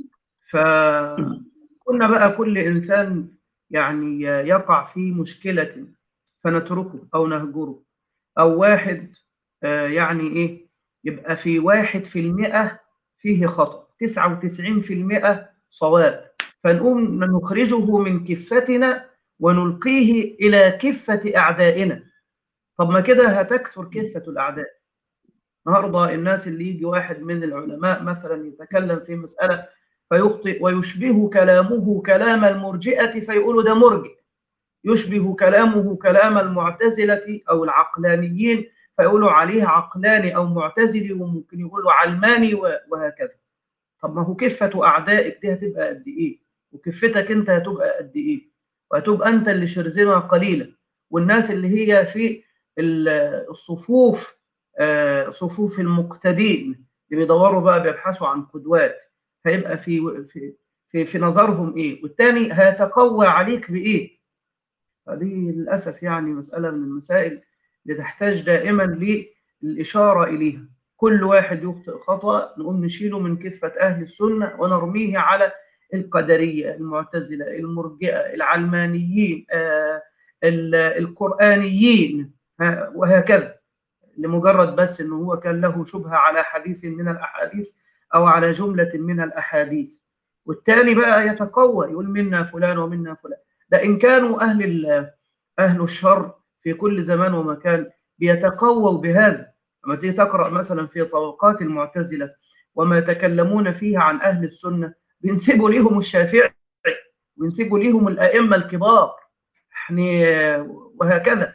فكنا بقى كل إنسان يعني يقع في مشكلة فنتركه أو نهجره، أو واحد يعني إيه يبقى في واحد في المئة فيه خطأ تسعة وتسعين في المئة صواب، فنقوم نخرجه من كفتنا ونلقيه إلى كفة أعدائنا. طب ما كده هتكسر كفة الأعداء. النهارده الناس اللي يجي واحد من العلماء مثلا يتكلم في مسألة فيخطئ ويشبه كلامه كلام المرجئة فيقولوا ده مرجئ، يشبه كلامه كلام المعتزلة أو العقلانيين فيقولوا عليه عقلاني أو معتزلي، وممكن يقولوا علماني وهكذا. طب ما هو كفة أعدائك دي هتبقى قد إيه؟ وكفتك أنت هتبقى قد إيه؟ وهتبقى أنت اللي شرذمة قليلة، والناس اللي هي في الصفوف صفوف المقتدين اللي بيدوروا بقى بيبحثوا عن قدوات هيبقى في في في, في نظرهم إيه؟ والتاني هيتقوى عليك بإيه؟ فدي للأسف يعني مسألة من المسائل اللي تحتاج دائما للإشارة إليها. كل واحد يخطئ خطأ نقوم نشيله من كفة أهل السنة ونرميه على القدرية، المعتزلة، المرجئة، العلمانيين، آه القرآنيين وهكذا، لمجرد بس أنه هو كان له شبهة على حديث من الأحاديث أو على جملة من الأحاديث، والتاني بقى يتقوى يقول منا فلان ومنا فلان. ده إن كانوا أهل أهل الشر في كل زمان ومكان بيتقووا بهذا. لما تيجي تقرأ مثلا في طبقات المعتزلة وما يتكلمون فيها عن أهل السنة، بينسبوا ليهم الشافعي وينسبوا ليهم الأئمة الكبار يعني، وهكذا.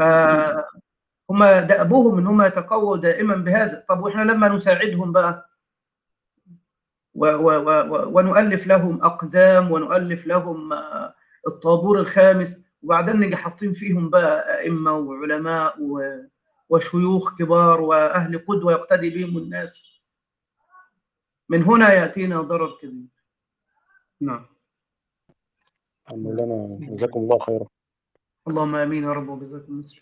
فهم دأبوهم ان هم يتقووا دائما بهذا. طب واحنا لما نساعدهم بقى و و و ونؤلف لهم أقزام ونؤلف لهم الطابور الخامس، وبعدين نيجي حاطين فيهم بقى أئمة وعلماء وشيوخ كبار وأهل قدوة يقتدي بهم الناس، من هنا يأتينا ضرر كبير. نعم. مولانا جزاكم الله خيرا. اللهم آمين يا رب وجزاكم مصر.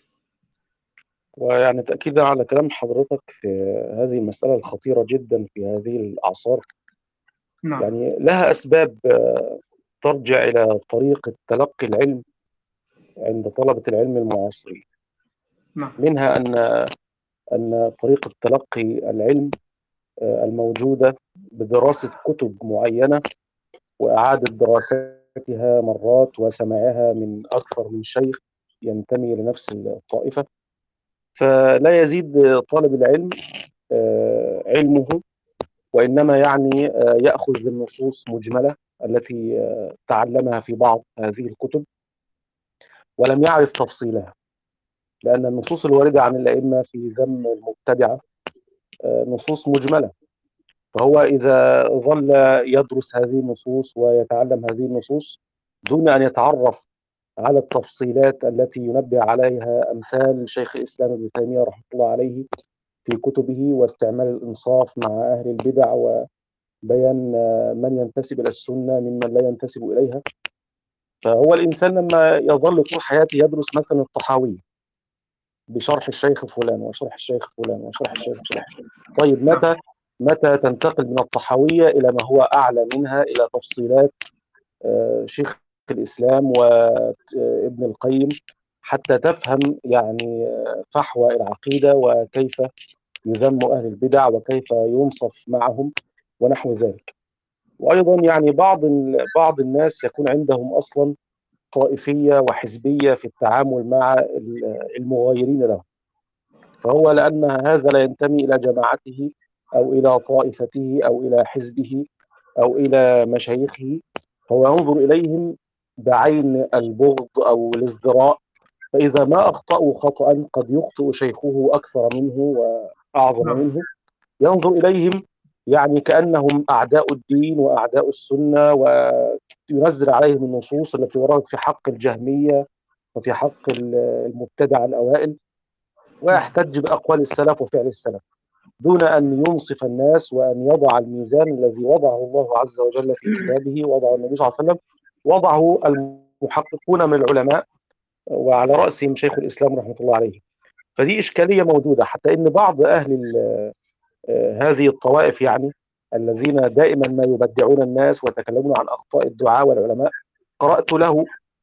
ويعني تأكيدا على كلام حضرتك في هذه المسألة الخطيرة جدا في هذه الأعصار، نعم. يعني لها أسباب ترجع إلى طريقة تلقي العلم عند طلبة العلم المعاصرين. نعم. منها أن أن طريقة تلقي العلم الموجودة بدراسة كتب معينة وإعادة دراستها مرات وسماعها من أكثر من شيخ ينتمي لنفس الطائفة، فلا يزيد طالب العلم علمه، وإنما يعني يأخذ النصوص مجملة التي تعلمها في بعض هذه الكتب ولم يعرف تفصيلها، لأن النصوص الواردة عن الأئمة في ذم المبتدعة نصوص مجملة. فهو إذا ظل يدرس هذه النصوص ويتعلم هذه النصوص دون أن يتعرف على التفصيلات التي ينبه عليها أمثال شيخ الإسلام ابن تيمية رحمه الله عليه في كتبه، واستعمال الإنصاف مع أهل البدع وبيان من ينتسب إلى السنة ممن لا ينتسب إليها، فهو الإنسان لما يظل طول حياته يدرس مثلا الطحاوي بشرح الشيخ فلان وشرح الشيخ فلان وشرح الشيخ فلان، طيب متى متى تنتقل من الطحاوية إلى ما هو أعلى منها، إلى تفصيلات شيخ الإسلام وابن القيم، حتى تفهم يعني فحوى العقيدة وكيف يذم أهل البدع وكيف ينصف معهم ونحو ذلك. وأيضا يعني بعض بعض الناس يكون عندهم أصلا طائفية وحزبية في التعامل مع المغايرين له، فهو لأن هذا لا ينتمي إلى جماعته أو إلى طائفته أو إلى حزبه أو إلى مشايخه، هو ينظر إليهم بعين البغض أو الازدراء، فإذا ما أخطأوا خطأ قد يخطئ شيخه أكثر منه وأعظم منه، ينظر إليهم يعني كأنهم أعداء الدين وأعداء السنة، وينزل عليهم النصوص التي وردت في حق الجهمية وفي حق المبتدع الأوائل، ويحتج بأقوال السلف وفعل السلف دون أن ينصف الناس وأن يضع الميزان الذي وضعه الله عز وجل في كتابه، وضعه النبي صلى الله عليه وسلم، وضعه المحققون من العلماء وعلى رأسهم شيخ الإسلام رحمة الله عليه. فدي إشكالية موجودة، حتى إن بعض أهل هذه الطوائف يعني الذين دائما ما يبدعون الناس ويتكلمون عن أخطاء الدعاء والعلماء، قرأت له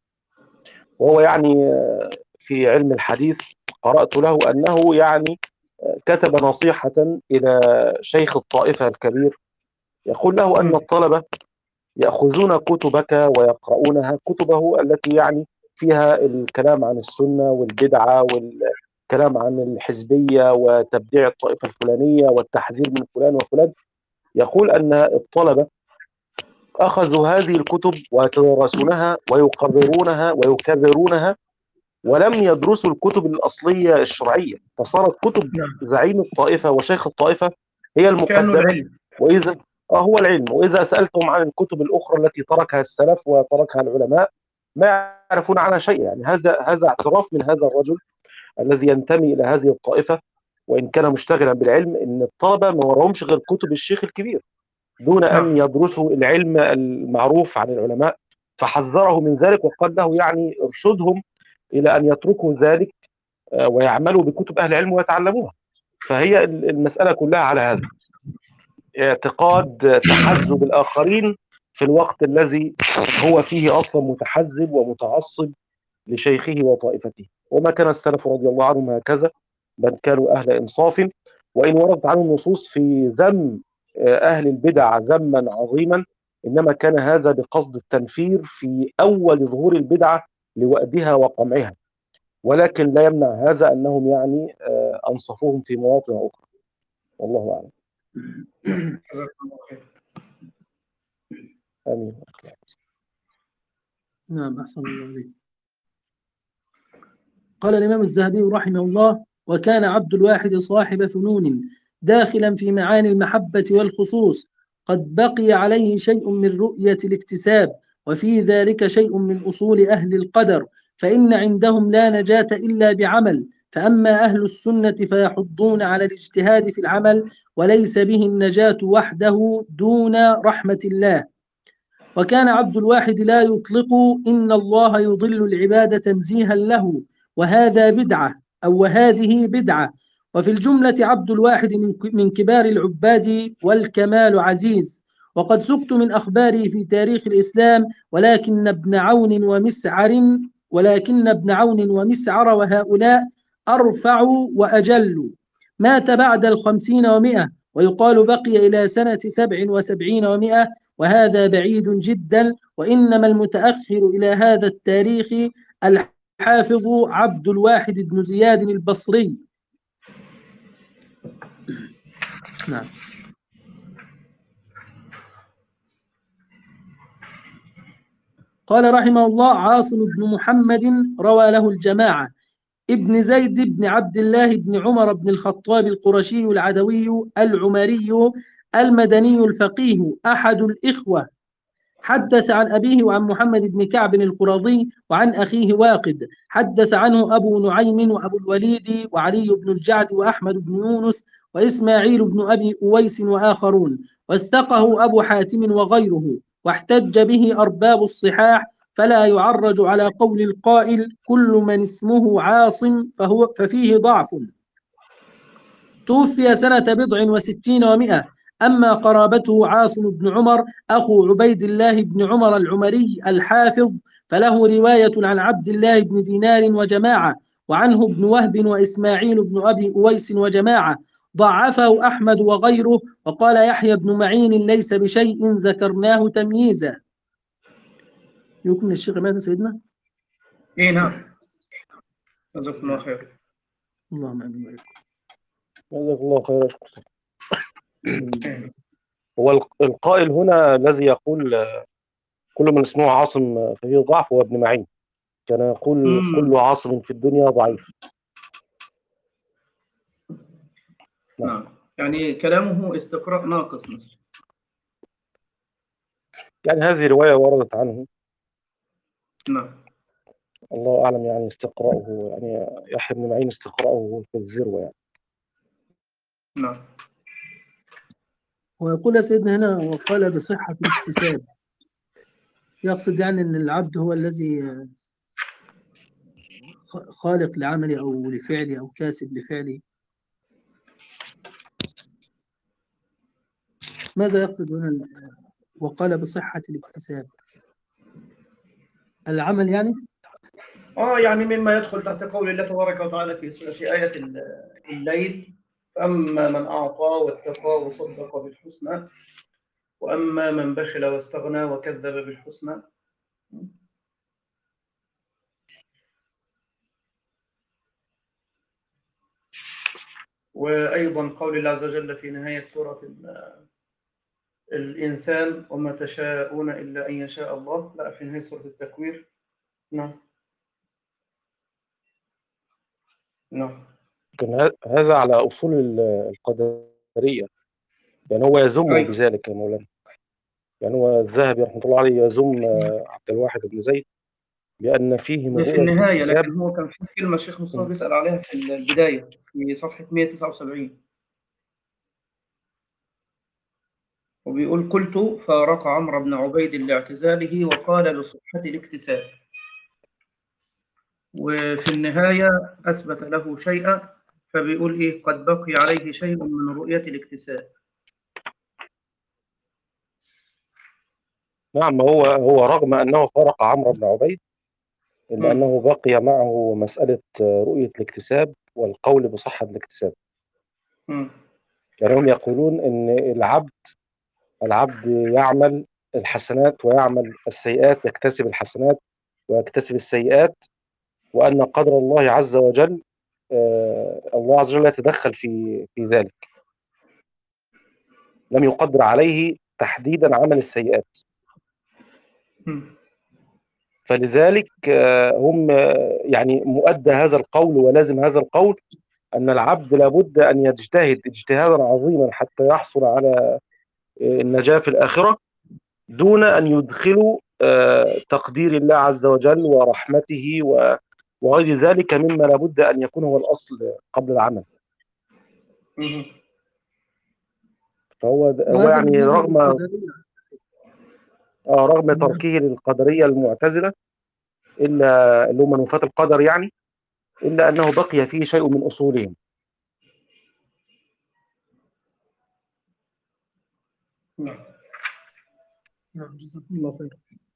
وهو يعني في علم الحديث، قرأت له أنه يعني كتب نصيحة إلى شيخ الطائفة الكبير يقول له أن الطلبة يأخذون كتبك ويقرؤونها، كتبه التي يعني فيها الكلام عن السنة والبدعة والكلام عن الحزبية وتبديع الطائفة الفلانية والتحذير من فلان وفلان. يقول أن الطلبة أخذوا هذه الكتب ويتدرسونها ويقررونها ويكررونها، ولم يدرسوا الكتب الأصلية الشرعية، فصارت كتب زعيم الطائفة وشيخ الطائفة هي المقدمة، وإذا آه هو العلم، وإذا سألتهم عن الكتب الأخرى التي تركها السلف وتركها العلماء ما يعرفون عنها شيء. يعني هذا هذا اعتراف من هذا الرجل الذي ينتمي إلى هذه الطائفة وإن كان مشتغلا بالعلم، إن الطلبة ما وراهمش غير كتب الشيخ الكبير دون أن يدرسوا العلم المعروف عن العلماء، فحذره من ذلك وقال له يعني ارشدهم إلى أن يتركوا ذلك ويعملوا بكتب أهل العلم ويتعلموها. فهي المسألة كلها على هذا اعتقاد تحزب الآخرين في الوقت الذي هو فيه أصلا متحزب ومتعصب لشيخه وطائفته. وما كان السلف رضي الله عنهم هكذا، بل كانوا أهل إنصاف، وإن وردت عنهم نصوص في ذم أهل البدع ذما عظيما، إنما كان هذا بقصد التنفير في أول ظهور البدعة لوأدها وقمعها، ولكن لا يمنع هذا أنهم يعني أنصفوهم في مواطن أخرى، والله أعلم. آمين. نعم أحسن الله إليك. قال الإمام الذهبي رحمه الله: وكان عبد الواحد صاحب فنون داخلا في معاني المحبة والخصوص، قد بقي عليه شيء من رؤية الاكتساب، وفي ذلك شيء من أصول أهل القدر، فإن عندهم لا نجاة إلا بعمل، فأما أهل السنة فيحضون على الاجتهاد في العمل، وليس به النجاة وحده دون رحمة الله. وكان عبد الواحد لا يطلق إن الله يضل العباد تنزيها له، وهذا بدعة أو وهذه بدعة. وفي الجملة عبد الواحد من كبار العباد والكمال عزيز. وقد سقت من أخباره في تاريخ الإسلام، ولكن ابن عون ومسعر ولكن ابن عون ومسعر وهؤلاء أرفع وأجل. مات بعد الخمسين ومئة، ويقال بقي إلى سنة سبع وسبعين ومئة، وهذا بعيد جدا. وإنما المتأخر إلى هذا التاريخ الحافظ عبد الواحد بن زياد البصري. نعم. قال رحمه الله: عاصم بن محمد روى له الجماعة. ابن زيد بن عبد الله بن عمر بن الخطاب القرشي العدوي العمري المدني الفقيه أحد الإخوة، حدث عن أبيه وعن محمد بن كعب القرظي وعن أخيه واقد. حدث عنه أبو نعيم وأبو الوليد وعلي بن الجعد وأحمد بن يونس وإسماعيل بن أبي أويس وآخرون، وثقه أبو حاتم وغيره، واحتج به أرباب الصحاح، فلا يعرج على قول القائل كل من اسمه عاصم فهو ففيه ضعف. توفي سنة بضع وستين ومئة. أما قرابته عاصم بن عمر أخو عبيد الله بن عمر العمري الحافظ، فله رواية عن عبد الله بن دينار وجماعة، وعنه ابن وهب وإسماعيل بن أبي أويس وجماعة. ضعفه أحمد وغيره. وقال يحيى بن معين ليس بشيء ذكرناه تمييزا. يكون الشيخ ماذا سيدنا؟ إيه نعم. جزاكم الله خير. اللهم آمين. جزاك الله خير. هو القائل هنا الذي يقول كل من اسمه عاصم فيه ضعف هو ابن معين، كان يقول مم. كل عاصم في الدنيا ضعيف. نعم، يعني كلامه استقراء ناقص مثلا. يعني هذه رواية وردت عنه، نعم. الله أعلم يعني استقراءه، يعني يحيى بن معين استقراءه في الذروة يعني. نعم. ويقول سيدنا هنا وقال بصحة الاكتساب، يقصد يعني أن العبد هو الذي خالق لعمله أو لفعله أو كاسب لفعله. ماذا يقصد هنا وقال بصحة الاكتساب؟ العمل يعني؟ آه يعني مما يدخل تحت قول الله تبارك وتعالى في في آية الليل: فأما من أعطى واتقى وصدق بالحسنى وأما من بخل واستغنى وكذب بالحسنى. وأيضا قول الله عز وجل في نهاية سورة الإنسان: وما تشاءون إلا أن يشاء الله. لا، في نهاية سورة التكوير. نعم. نعم. لكن هذا على أصول القدرية، يعني هو يذمه أيوة. بذلك يا مولانا. يعني هو الذهبي رحمة الله عليه يذم عبد الواحد بن زيد بأن فيه من في رؤية النهاية، الاكتساب. لكن هو كان في كلمة الشيخ مصطفى بيسأل عليها في البداية في صفحة مئة وتسعة وسبعين، وبيقول: قلت فارق عمرو بن عبيد لاعتزاله وقال بصحة الاكتساب. وفي النهاية أثبت له شيئا، فبيقول إيه: قد بقي عليه شيء من رؤية الاكتساب. نعم، هو هو رغم أنه فارق عمرو بن عبيد إلا مم. أنه بقي معه مسألة رؤية الاكتساب والقول بصحة الاكتساب. مم. يعني هم يقولون إن العبد العبد يعمل الحسنات ويعمل السيئات، يكتسب الحسنات ويكتسب السيئات، وأن قدر الله عز وجل آه الله عز وجل يتدخل في في ذلك، لم يقدر عليه تحديدا عمل السيئات. فلذلك آه هم آه يعني مؤدى هذا القول ولازم هذا القول أن العبد لابد أن يجتهد اجتهادا عظيما حتى يحصل على النجاة في الآخرة، دون أن يدخلوا تقدير الله عز وجل ورحمته وغير ذلك مما لابد أن يكون هو الأصل قبل العمل. فهو هو يعني رغم آه رغم تركه للقدرية المعتزلة إلا اللي هم منوفات القدر يعني، إلا أنه بقي فيه شيء من أصولهم. نعم نعم جزاكم الله خير.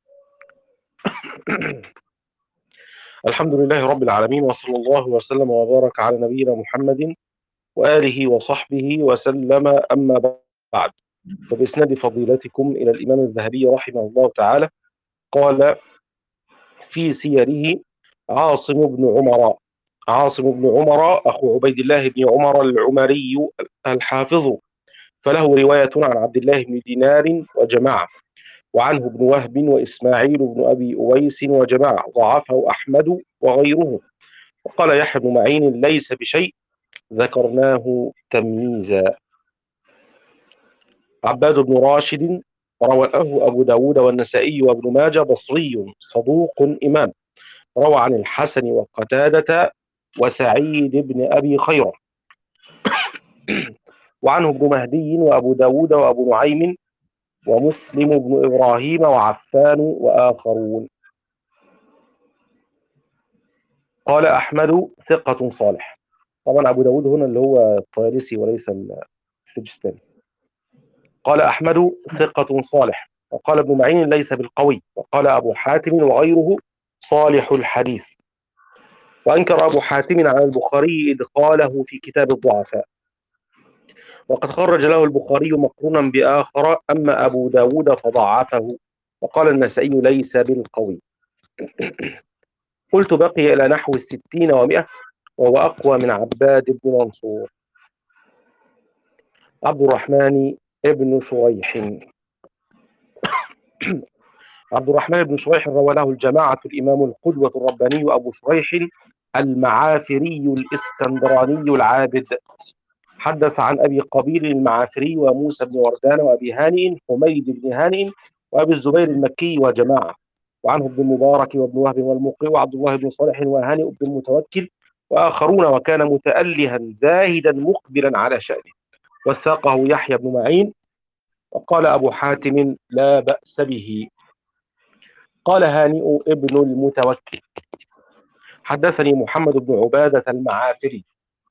الحمد لله رب العالمين، وصلى الله وسلم وبارك على نبينا محمد وآله وصحبه وسلم. أما بعد، فبإسناد فضيلتكم إلى الإمام الذهبي رحمه الله تعالى قال في سيره: عاصم بن عمر عاصم بن عمر أخو عبيد الله بن عمر العمري الحافظ، فله رواية عن عبد الله بن دينار وجماعة، وعنه ابن وهب وإسماعيل بن أبي أويس وجماعة، ضعفه أحمد وغيره. وقال يحيى بن معين: ليس بشيء، ذكرناه تمييزا. عباد بن راشد رواه أبو داود والنسائي وابن ماجه، بصري صدوق إمام، روى عن الحسن وقتادة وسعيد بن أبي خيرة. وعنه ابن مهدي وأبو داود وأبو نعيم ومسلم بن إبراهيم وعفان وآخرون. قال أحمد: ثقة صالح. طبعا أبو داود هنا اللي هو الطيالسي وليس السجستاني. قال أحمد: ثقة صالح. وقال ابن معين: ليس بالقوي. وقال أبو حاتم وغيره: صالح الحديث. وأنكر أبو حاتم على البخاري إدخاله في كتاب الضعفاء، وقد خرج له البخاري مقرونا بآخر، أما أبو داود فضعفه. وقال النسائي: ليس بالقوي. قلت: بقي إلى نحو الستين ومئة، وهو أقوى من عباد بن منصور. عبد الرحمن ابن شريح عبد الرحمن بن شريح روى له الجماعة الإمام القدوة الرباني أبو شريح المعافري الإسكندراني العابد. حدث عن أبي قبيل المعافري وموسى بن وردان وأبي هانئ حميد بن هانئ وأبي الزبير المكي وجماعة، وعنه ابن المبارك وابن وهب والمقري وعبد الله بن صالح وهانئ بن المتوكل وآخرون، وكان متألها زاهدا مقبلا على شأنه. وثاقه يحيى بن معين. وقال أبو حاتم: لا بأس به. قال هانئ ابن المتوكل: حدثني محمد بن عبادة المعافري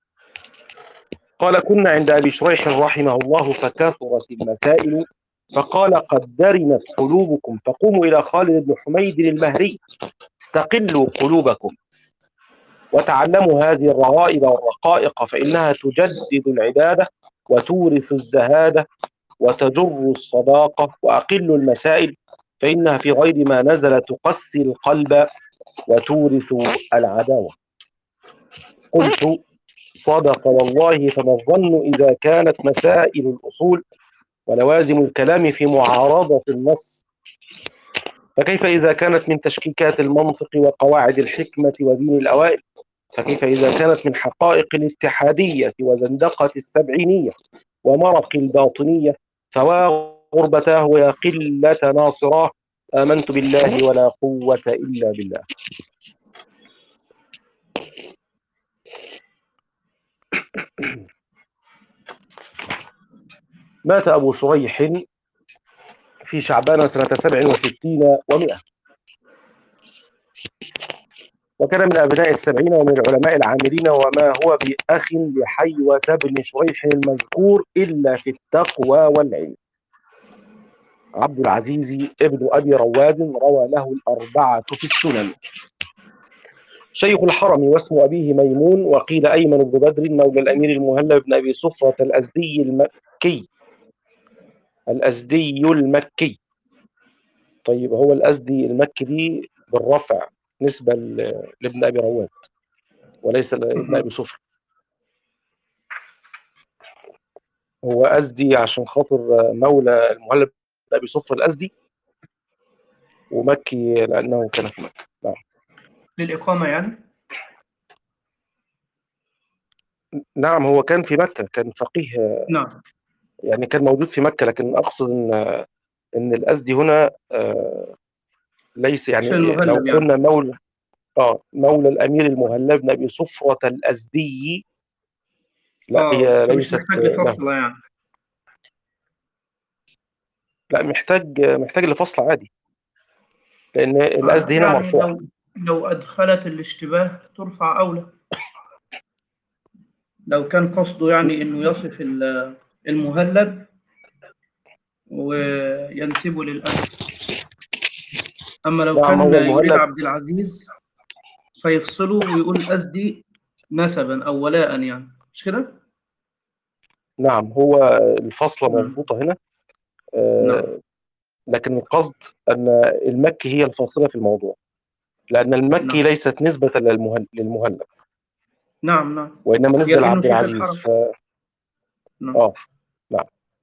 قال: كنا عند أبي شريح رحمه الله فكثرت المسائل، فقال: قد درنت قلوبكم، فقوموا إلى خالد بن حميد المهري، استقلوا قلوبكم وتعلموا هذه الرغائب والرقائق، فإنها تجدد العبادة وتورث الزهادة وتجر الصداقة، وأقلوا المسائل فإنها في غير ما نزل تقسي القلب وتورث العداوة. قلت: صدق والله، فما الظن إذا كانت مسائل الأصول ولوازم الكلام في معارضة النص، فكيف إذا كانت من تشكيكات المنطق وقواعد الحكمة ودين الأوائل، فكيف إذا كانت من حقائق الاتحادية وزندقة السبعينية ومرق الباطنية، فوا غربتاه ويا قلة ناصراه، آمنت بالله ولا قوة إلا بالله. مات أبو شريح في شعبان سنة سبع وستين ومئة، وكان من أبناء السبعين ومن العلماء العاملين، وما هو بأخ لحيوة بن شريح المذكور إلا في التقوى والعلم. عبد العزيز ابن أبي رواد روى له الأربعة في السنن. شيخ الحرم واسم أبيه ميمون، وقيل أيمن بن بدر مولى الأمير المهلب بن أبي صفرة الأزدي المكي الأزدي المكي طيب هو الأزدي المكي دي بالرفع نسبة ل- لابن أبي رواد وليس لابن أبي صفر. هو أزدي عشان خاطر مولى المهلب بن أبي صفر الأزدي، ومكي لأنه كان في مكة. نعم. للإقامة يعني. نعم هو كان في مكة، كان فقيه نعم يعني، كان موجود في مكة، لكن أقصد إن إن الأزدي هنا آه، ليس مش يعني، لو المهلب يعني. قلنا مولى اه مولى الأمير المهلب بن أبي صفرة الأزدي، لا اه هي فمش ليست محتاج له. لفصلة يعني. لا محتاج محتاج لفصل عادي، لأن آه، الأزدي هنا يعني مرفوع. لو لو أدخلت الاشتباه ترفع أولى، لو كان قصده يعني إنه يصف ال- المهلب وينسبه للأزل. أما لو نعم كان هو يريد المهلب، عبد العزيز فيفصله ويقول أزدي نسبا أو ولاء، يعني مش كده؟ نعم هو الفصلة مم. مضبوطة هنا. نعم آه، لكن القصد أن المكي هي الفاصلة في الموضوع، لأن المكي نعم ليست نسبة للمهل- للمهلب، نعم نعم وإنما هي نسبة كأنه لعبد شيخ العزيز. الحرم. ف... نعم. آه نعم.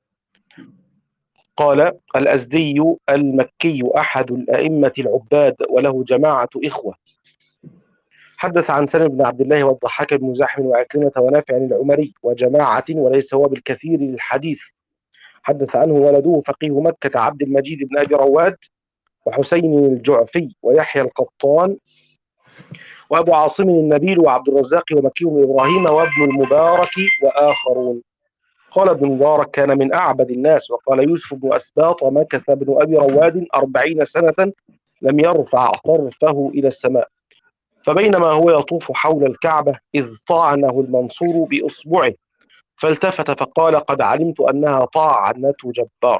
قال الأزدي المكي أحد الأئمة العباد، وله جماعة إخوة. حدث عن سالم بن عبد الله والضحاك بن مزاحم وعكرمة ونافع العمري وجماعة، وليس هو بالكثير للحديث. حدث عنه ولده فقيه مكة عبد المجيد بن أبي رواد، وحسين الجعفي، ويحيى القطان، وأبو عاصم النبيل، وعبد الرزاق، ومكي بن إبراهيم، وابن المبارك، وآخرون. قال ابن المبارك كان من أعبد الناس. وقال يوسف بن أسباط مكث ابن أبي رواد أربعين سنة لم يرفع طرفه إلى السماء، فبينما هو يطوف حول الكعبة إذ طعنه المنصور بإصبعه، فالتفت فقال قد علمت أنها طعنة جبار.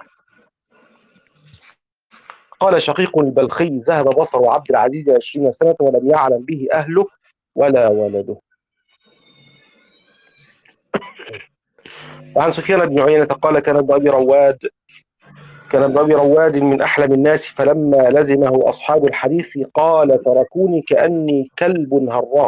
قال شقيق البلخي ذهب بصر عبد العزيز عشرين سنة ولم يعلم به أهله ولا ولده. وعن سفيان بن عيينة قال كان ابن أبي رواد كان ابن أبي رواد من أحلم الناس، فلما لزمه أصحاب الحديث قال تركوني كأني كلب هراب.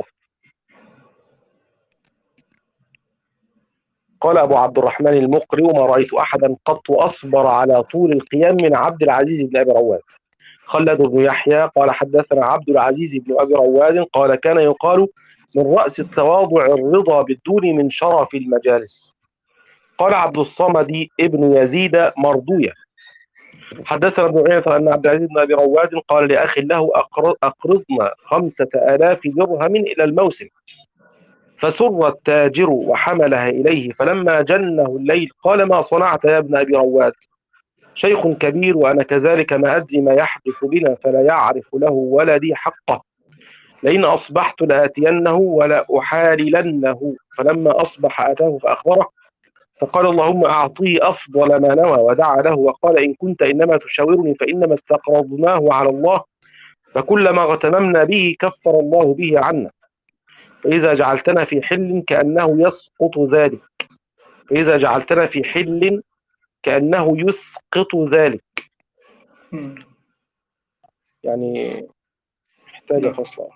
قال أبو عبد الرحمن المقري ما رأيت أحدا قط أصبر على طول القيام من عبد العزيز بن أبي رواد. خلد بن يحيى قال حدثنا عبد العزيز بن أبي رواد قال كان يقال من رأس التواضع الرضا بالدون من شرف المجالس. قال عبد الصمد ابن يزيد مردوية حدثنا ابن عيينة أن عبد العزيز بن أبي رواد قال لأخ له أقرضنا خمسة آلاف درهم إلى الموسم، فسر التاجر وحملها إليه، فلما جنه الليل قال ما صنعت يا ابن أبي رواد؟ شيخ كبير وأنا كذلك، ما أدري ما يحدث بنا، فلا يعرف له ولدي حقه، لئن أصبحت لآتينه ولا أحاللنه. فلما أصبح أتاه فأخبره، فقال اللهم أعطيه أفضل ما نوى، ودعا له وقال إن كنت إنما تشاورني فإنما استقرضناه على الله، فكلما اغتنمنا به كفر الله به عنا، فإذا جعلتنا في حل كأنه يسقط ذلك فإذا جعلتنا في حل كأنه يسقط ذلك. مم. يعني محتاجة نعم فصلة.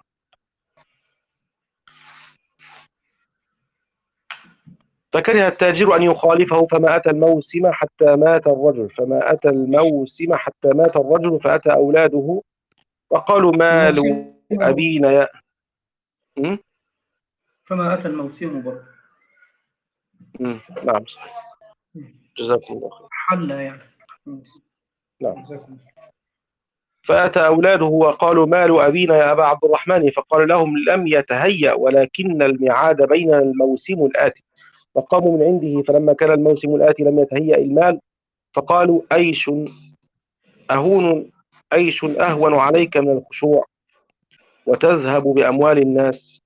فكره التاجر أن يخالفه فما أتى الموسم حتى مات الرجل فما أتى الموسم حتى مات الرجل فأتى أولاده وقالوا مال الموسم أبينا يا م? فما أتى الموسم برضه. م. نعم جزاكم الله خير. حل يعني. مم. نعم. جزاكم الله. فأتى أولاده وقالوا مال أبينا يا أبا عبد الرحمن، فقال لهم لم يتهيأ ولكن الميعاد بيننا الموسم الآتي. فقاموا من عنده، فلما كان الموسم الآتي لم يتهيأ المال، فقالوا أيش أهون أيش أهون عليك من الخشوع وتذهب بأموال الناس.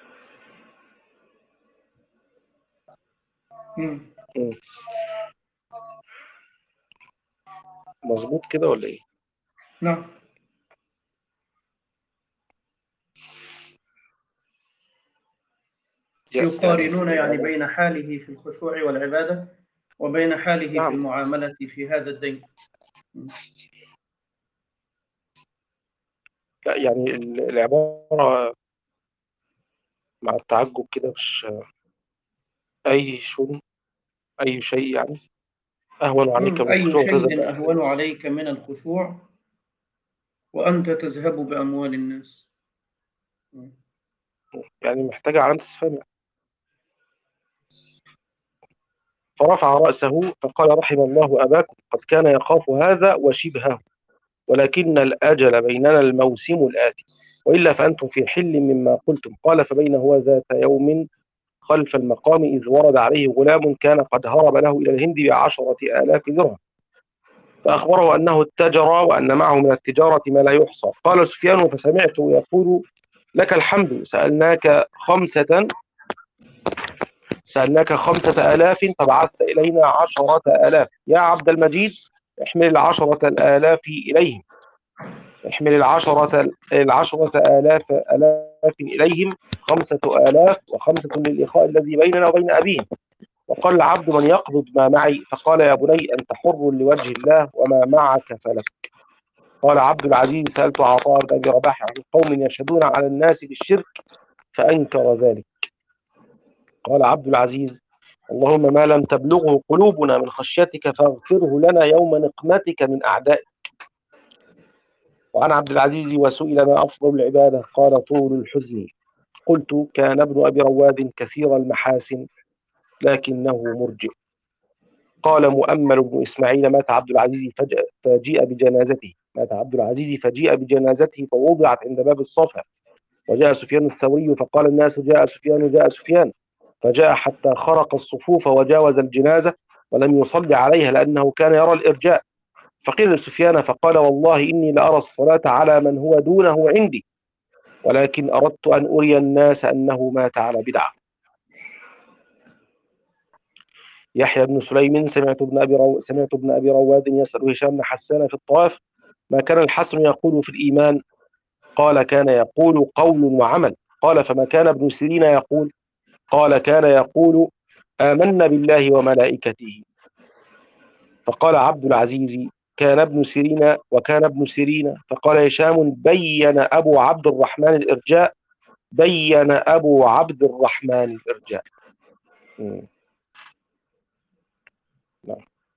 مم. م. مظبوط كده ولا إيه؟ نعم يقارنون يعني بين حاله في الخشوع والعبادة وبين حاله في نعم المعاملة في هذا الدين. لا يعني العبارة مع التعجب كده مش أي شيء أي شيء يعني أهون عليك من أي الخشوع تذهب شيء أهون عليك من الخشوع وأنت تذهب بأموال الناس. يعني محتاجة علامة استفهام يعني. فرفع رأسه فقال رحم الله أباكم قد كان يخاف هذا وشبهه، ولكن الأجل بيننا الموسم الآتي، وإلا فأنتم في حل مما قلتم. قال فبين هو ذات يوم خلف المقام إذ ورد عليه غلام كان قد هرب له إلى الهند بعشرة آلاف درهم، فأخبره أنه اتجر وأن معه من التجارة ما لا يحصى. قال سفيان فسمعته يقول لك الحمد سألناك خمسة سألناك خمسة آلاف فبعثت إلينا عشرة آلاف. يا عبد المجيد احمل العشرة الآلاف إليهم احمل العشرة العشرة آلاف آلاف إليهم، خمسة آلاف وخمسة للإخاء الذي بيننا وبين أبيهم. وقال العبد من يقبض ما معي؟ فقال يا بني أنت حر لوجه الله وما معك فلك. قال عبد العزيز سألت عطاء بن أبي رباح عن قوم يشهدون على الناس بالشرك فأنكر ذلك. قال عبد العزيز اللهم ما لم تبلغه قلوبنا من خشيتك فاغفره لنا يوم نقمتك من أعدائك. وعن عبد العزيز وسئل ما أفضل العبادة قال طول الحزن. قلت كان ابن أبي رواد كثير المحاسن لكنه مرجئ. قال مؤمل بن إسماعيل مات عبد العزيز فجيء بجنازته مات عبد العزيز فجيء بجنازته فوضعت عند باب الصفا، وجاء سفيان الثوري فقال الناس جاء سفيان جاء سفيان، فجاء حتى خرق الصفوف وجاوز الجنازة ولم يصلي عليها لأنه كان يرى الإرجاء. فقيل لسفيان فقال والله إني لأرى الصلاة على من هو دونه عندي، ولكن أردت أن أري الناس أنه مات على بدعة. يحيى بن سليم سمعت ابن أبي رو... سمعت ابن أبي رواد يسأل هشام بن حسان في الطواف ما كان الحسن يقول في الإيمان؟ قال كان يقول قول وعمل. قال فما كان ابن سيرين يقول؟ قال كان يقول آمنا بالله وملائكته. فقال عبد العزيز كان ابن سيرين وكان ابن سيرين. فقال هشام بين أبو عبد الرحمن الإرجاء بين أبو عبد الرحمن الإرجاء. م. نعم.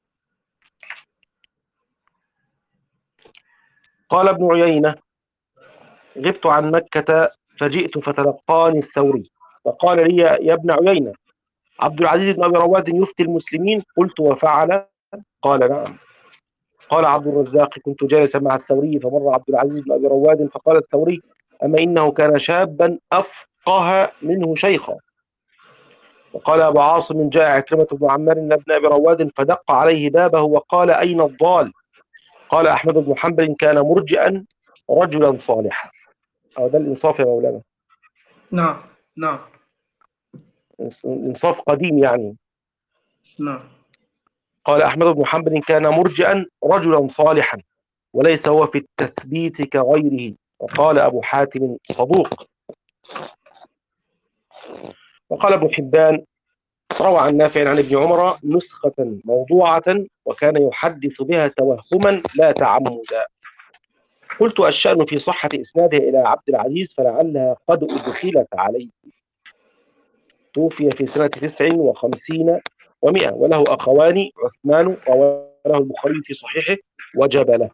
قال ابن عيينة غبت عن مكة فجئت فتلقاني الثوري فقال لي يا ابن عيينة عبد العزيز بن أبي رواد يفتي المسلمين؟ قلت وفعل؟ قال نعم. قال عبد الرزاق كنت جالسا مع الثوري فمر عبد العزيز بن أبي رواد فقال الثوري أما إنه كان شابا أفقه منه شيخا. وقال أبو عاصم جاء عكرمة بن عمار بن أبي رواد فدق عليه بابه وقال أين الضال؟ قال أحمد بن حنبل كان مرجئا رجلا صالحا. أو ده الإنصاف يا مولانا. نعم نعم إنصاف قديم يعني. نعم. قال أحمد بن حنبل كان مرجئا رجلا صالحا وليس هو في التثبيت كغيره. وقال أبو حاتم صدوق. وقال ابن حبان روى عن نافع عن ابن عمر نسخة موضوعة وكان يحدث بها توهما لا تعمدا. قلت الشأن في صحة إسنادها إلى عبد العزيز فلعلها قد أدخلت عليه. توفي في سنة تسع وخمسين ومئة وله أخوان عثمان رواه البخاري في صحيحه وجبله.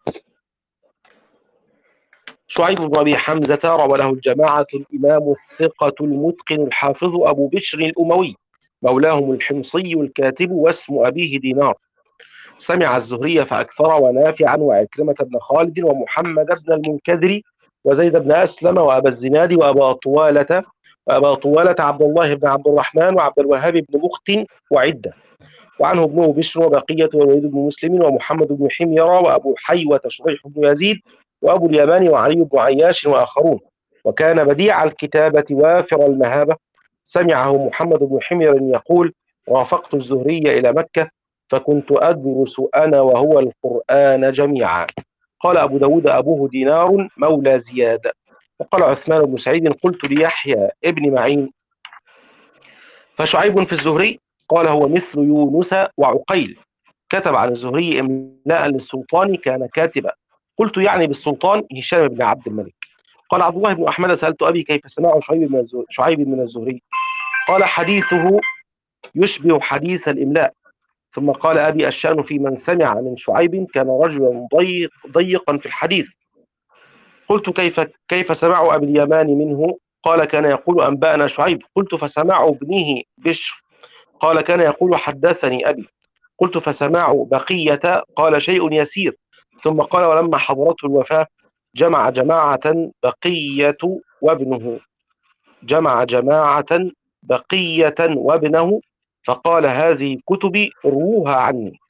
شعيب بن أبي حمزة روى له الجماعة الإمام الثقة المتقن الحافظ أبو بشر الأموي مولاهم الحمصي الكاتب واسم أبيه دينار. سمع الزهري فأكثر ونافعا وعكرمة بن خالد ومحمد بن المنكدر وزيد بن أسلم وأبا الزناد وأبا طوالة وأبا طوالة عبد الله بن عبد الرحمن وعبد الوهاب بن مخت وعدة. وعنه ابنه بشر وبقية والوليد بن مسلم ومحمد بن حميرة وأبو حيوة شريح بن يزيد وأبو اليمان وعلي بن عياش وآخرون. وكان بديع الكتابة وافر المهابة. سمعه محمد بن حمير يقول رافقت الزهري إلى مكة فكنت أدرس أنا وهو القرآن جميعا. قال أبو داود أبوه دينار مولى زياد. وقال عثمان بن سعيد قلت ليحيى ابن معين فشعيب في الزهري؟ قال هو مثل يونس وعقيل كتب عن الزهري إملاء للسلطان كان كاتبا. قلت يعني بالسلطان هشام بن عبد الملك. قال عبد الله بن أحمد سألت أبي كيف سمعه شعيب من الزهري, شعيب من الزهري قال حديثه يشبه حديث الإملاء. ثم قال أبي الشأن في من سمع من شعيب كان رجلا ضيق ضيقا في الحديث. قلت كيف كيف سمع أبي اليمان منه؟ قال كان يقول أنبأنا شعيب. قلت فسمع ابنه بشر؟ قال كان يقول حدثني أبي. قلت فسمع بقية؟ قال شيء يسير. ثم قال ولما حضرته الوفاة جمع جماعة بقية وابنه جمع جماعة بقية وابنه فقال هذه كتبي روها عني.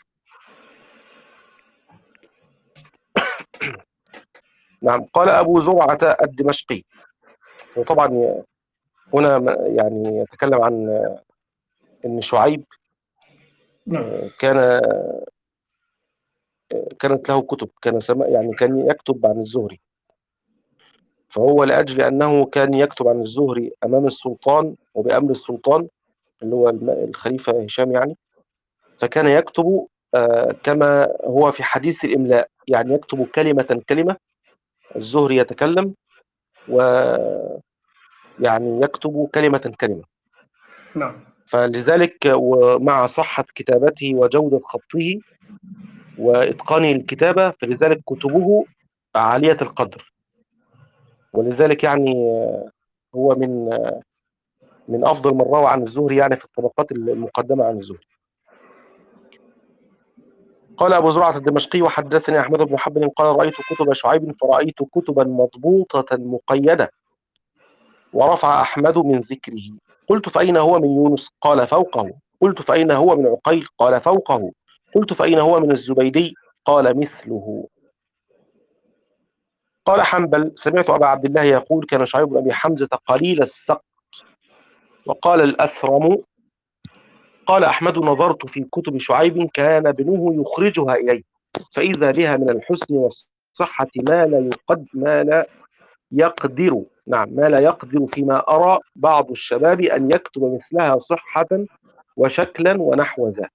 نعم. قال أبو زرعة الدمشقي، وطبعا هنا يعني يتكلم عن أن شعيب كان كانت له كتب، كان سما يعني كان يكتب عن الزهري، فهو لأجل أنه كان يكتب عن الزهري أمام السلطان وبأمر السلطان اللي هو الخليفة هشام يعني، فكان يكتب آه كما هو في حديث الإملاء، يعني يكتب كلمة كلمة، الزهري يتكلم ويعني يكتب كلمة كلمة. نعم. فلذلك ومع صحة كتابته وجودة خطه وإتقانه الكتابة فلذلك كتبه عالية القدر، ولذلك يعني هو من من أفضل من روى عن الزهري يعني في الطبقات المقدمة عن الزهري. قال أبو زرعة الدمشقي وحدثني أحمد بن حنبل قال رأيت كتب شعيب فرأيت كتبا مضبوطة مقيدة، ورفع أحمد من ذكره. قلت فأين هو من يونس؟ قال فوقه. قلت فأين هو من عقيل؟ قال فوقه. قلت فأين هو من الزبيدي؟ قال مثله. قال حنبل سمعت أبا عبد الله يقول كان شعيب بن أبي حمزة قليل السقط. وقال الأثرم قال أحمد نظرت في كتب شعيب كان ابنه يخرجها إليه فإذا بها من الحسن والصحة ما لا يقد ما لا يقدر نعم ما لا يقدر فيما أرى بعض الشباب أن يكتب مثلها صحة وشكلا ونحو ذا.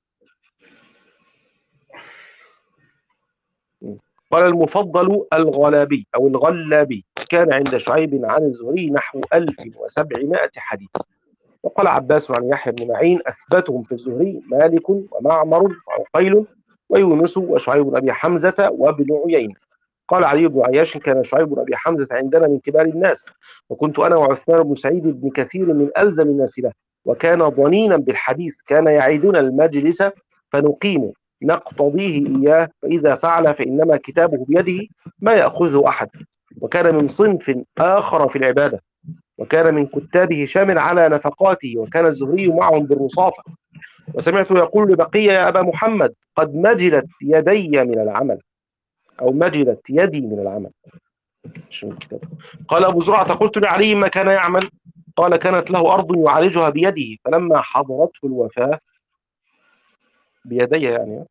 قال المفضل الغلابي أو الغلابي كان عند شعيب عن الزهري نحو ألف وسبعمائة حديث. وقال عباس عن يحيى بن معين أثبتهم في الزهري مالك ومعمر وعقيل ويونس وشعيب بن أبي حمزة وابن عيينة. قال علي بن عياش كان شعيب بن أبي حمزة عندنا من كبار الناس، وكنت أنا وعثمان بن سعيد بن كثير من ألزم الناس له، وكان ضنينا بالحديث كان يعيدنا المجلس فنقيم نقتضيه إياه فإذا فعل فإنما كتابه بيده ما يأخذه أحد. وكان من صنف آخر في العبادة، وكان من كتاب هشام على نفقاته، وكان الزهري معهم بالرصافة. وسمعته يقول لبقية يا أبا محمد قد مجلت يدي من العمل أو مجلت يدي من العمل. قال أبو زرعة قلت لعلي ما كان يعمل؟ قال كانت له أرض يعالجها بيده فلما حضرته الوفاة بيديه يعني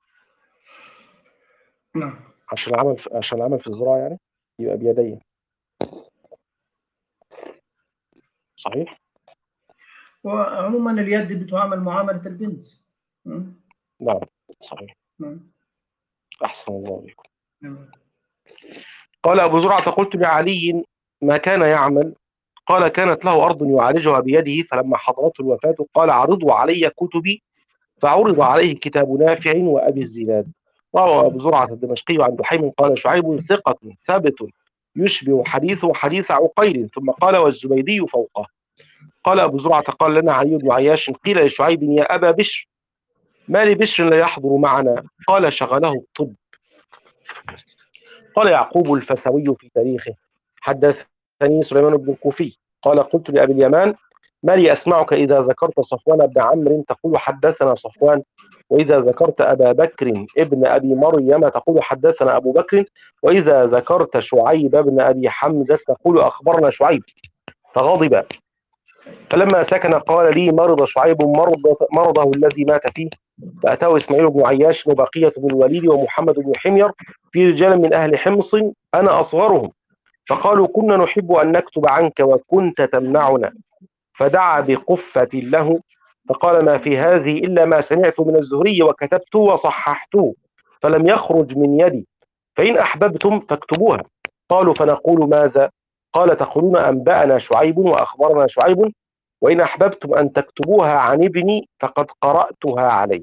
عشان العمل في عشان العمل في الزراعة يعني يبقى بيديه صحيح. وعموما اليد بتعامل معاملة البنت. نعم صحيح. نعم. أحسن الله عليكم. نعم. قال أبو زرعة قلت لعلي ما كان يعمل؟ قال كانت له أرض يعالجها بيده فلما حضرته الوفاة قال عرضوا علي كتبي فعرض عليه كتاب نافع وأبي الزناد. روى أبو زرعة الدمشقي عن دحيم قال شعيب ثقة ثابت يشبه حديثه حديث عقيل ثم قال والزبيدي فوقه. قال أبو زرعة قال لنا علي بن عياش قيل لشعيب يا أبا بشر ما لبشر لا يحضر معنا؟ قال شغله الطب. قال يعقوب الفسوي في تاريخه حدثني سليمان بن الكوفي قال قلت لأبي اليمان ما لي أسمعك إذا ذكرت صفوان بن عمرو تقول حدثنا صفوان، وإذا ذكرت أبا بكر ابن أبي مريم تقول حدثنا أبو بكر، وإذا ذكرت شعيب بن أبي حمزة تقول أخبرنا شعيب. فغضب فلما سكن قال لي مرض شعيب مرض مرضه الذي مات فيه. فأتاه إسماعيل بن عياش وبقية بن الوليد ومحمد بن حمير في رجال من أهل حمص أنا أصغرهم، فقالوا كنا نحب أن نكتب عنك وكنت تمنعنا. فدعا بقفة له فقال ما في هذه إلا ما سمعت من الزهري وكتبته وصححته فلم يخرج من يدي، فإن أحببتم فاكتبوها. قالوا فنقول ماذا؟ قال تقولون أنبأنا شعيب وأخبرنا شعيب وإن أحببتم أن تكتبوها عن ابني فقد قرأتها عليه.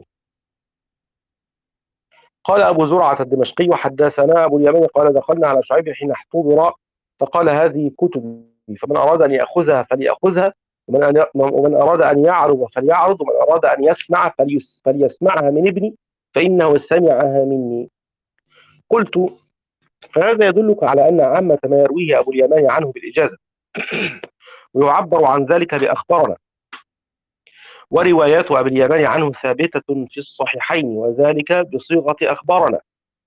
قال أبو زرعة الدمشقي وحدثنا أبو اليمين قال دخلنا على شعيب حين احتضر فقال هذه كتبي فمن أراد أن يأخذها فليأخذها ومن, ومن أراد أن يعرض فليعرض ومن أراد أن يسمع فليس فليسمعها من ابني فإنه سمعها مني. قلت فهذا يدلك على أن عامة ما يرويه أبو اليمان عنه بالإجازة ويعبر عن ذلك بأخبارنا، وروايات أبي اليمان عنه ثابتة في الصحيحين وذلك بصيغة أخبارنا.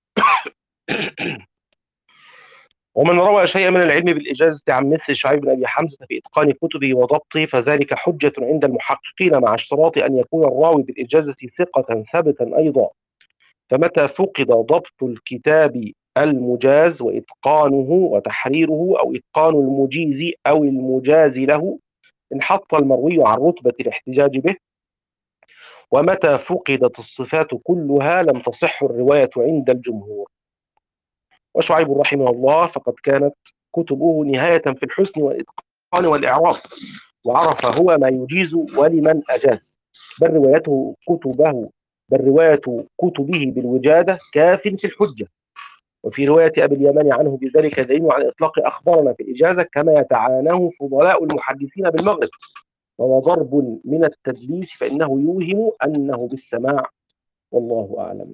ومن روى شيئا من العلم بالإجازة عن مثل شعيب بن أبي حمزة في إتقان كتبه وضبطه فذلك حجة عند المحققين مع اشتراط أن يكون الراوي بالإجازة ثقة ثابتا أيضا، فمتى فقد ضبط الكتاب المجاز وإتقانه وتحريره أو إتقان المجيز أو المجاز له انحط المروي عن رتبة الاحتجاج به. ومتى فقدت الصفات كلها لم تصح الرواية عند الجمهور. وشعيب رحمه الله فقد كانت كتبه نهاية في الحسن والإتقان والإعراب وعرف هو ما يجيز ولمن أجاز، بل روايته كتبه بل رواية كتبه بالوجادة كاف في الحجة. وفي رواية أبي اليمان عنه بذلك دليل على إطلاق أخبارنا في الإجازة كما يتعاناه فضلاء المحدثين بالمغرب، وهو ضرب من التدليس فإنه يوهم أنه بالسماع والله أعلم.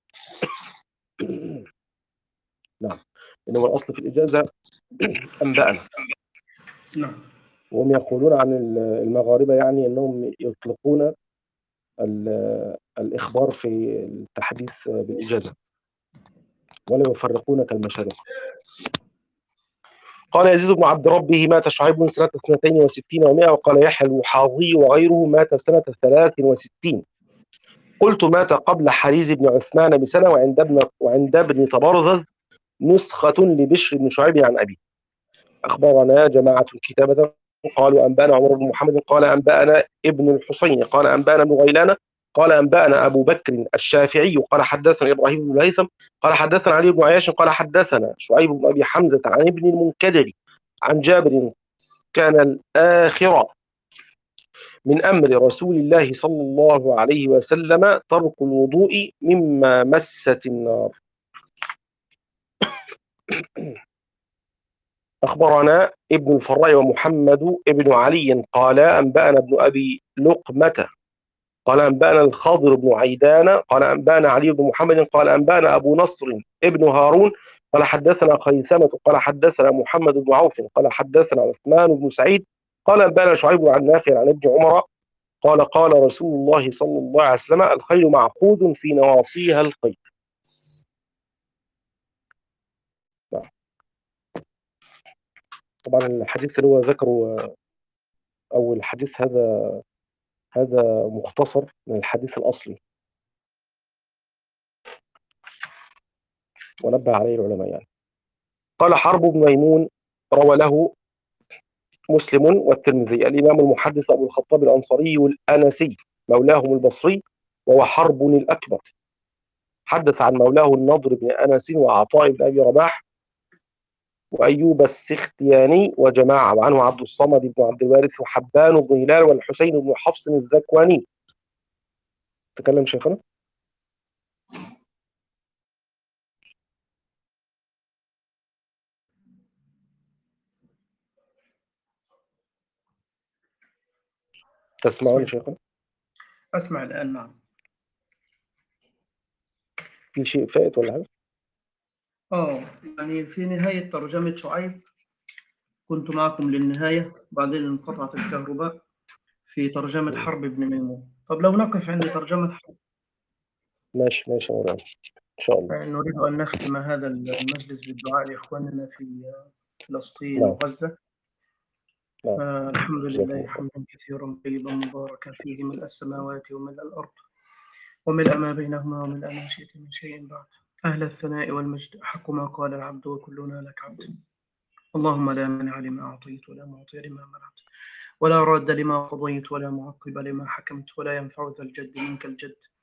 نعم، إنما الأصل في الإجازة أنبأنا. نعم. وهم يقولون عن المغاربة يعني أنهم يطلقون الإخبار في التحديث بالإجازة ولا يفرقون كالمشارق. قال يزيد بن عبد ربه مات شعيب سنة اثنتين وستين ومائة وقال يحيى الوحاضي وغيره مات سنة ثلاث وستين. قلت مات قبل حريز بن عثمان بسنة وعند ابن وعند ابن طبرزز نسخة لبشر بن شعيب عن أبيه. أخبرنا جماعة الكتابة قالوا أنبأنا عمر بن محمد قال أنبأنا ابن الحسين قال أنبأنا ابن غيلان قال أنبأنا أبو بكر الشافعي قال حدثنا إبراهيم بن الهيثم قال حدثنا علي بن عياش قال حدثنا شعيب بن أبي حمزة عن ابن المنكدر عن جابر كان الآخرة من أمر رسول الله صلى الله عليه وسلم ترك الوضوء مما مست النار. أخبرنا ابن الفراء ومحمد ابن علي قال أنبأنا ابن أبي لقمة قال أنبأنا الخضر بن عيدان قال أنبأنا علي بن محمد قال أنبأنا أبو نصر ابن هارون قال حدثنا خيثمة قال حدثنا محمد بن عوف قال حدثنا عثمان بن سعيد قال أنبأنا شعيب عن نافع عن ابن عمر قال قال رسول الله صلى الله عليه وسلم الخيل معقود في نواصيها الخيل. طبعا الحديث اللي هو ذكره أو الحديث هذا هذا مختصر من الحديث الأصلي ونبه عليه العلماء يعني. قال حرب بن ميمون روى له مسلم والترمذي. الإمام المحدث أبو الخطاب الأنصاري الأنسي مولاهم البصري وهو حرب الأكبر حدث عن مولاه النضر بن أنس وعطاء بن أبي رباح وأيوب السختياني وجماعة وعنه عبد الصمد بن عبد الوارث وحبان بن هلال والحسين بن حفص الذكواني. تكلم شيخنا. تسمعون شيخنا؟ أسمع الآن. نعم. في شيء فائت ولا حاجة؟ آه يعني في نهاية ترجمة شعيب كنت معكم للنهاية بعدين انقطعت الكهرباء في ترجمة حرب بن ميمون. طب لو نقف عند ترجمة حرب. ماشي ماشي مولانا إن شاء الله. نريد أن نختم هذا المجلس بالدعاء لإخواننا في فلسطين نعم. وغزة. نعم. آه الحمد جزاكم لله الله. حمدا كثيرا طيبا مباركا فيه ملء السماوات وملء الأرض وملء ما بينهما وملء ما شئت من شيء بعد. أهل الثناء والمجد أحق ما قال العبد وكلنا لك عبد. اللهم لا مانع لما أعطيت ولا معطي لما منعت ولا راد لما قضيت ولا معقب لما حكمت ولا ينفع ذا الجد منك الجد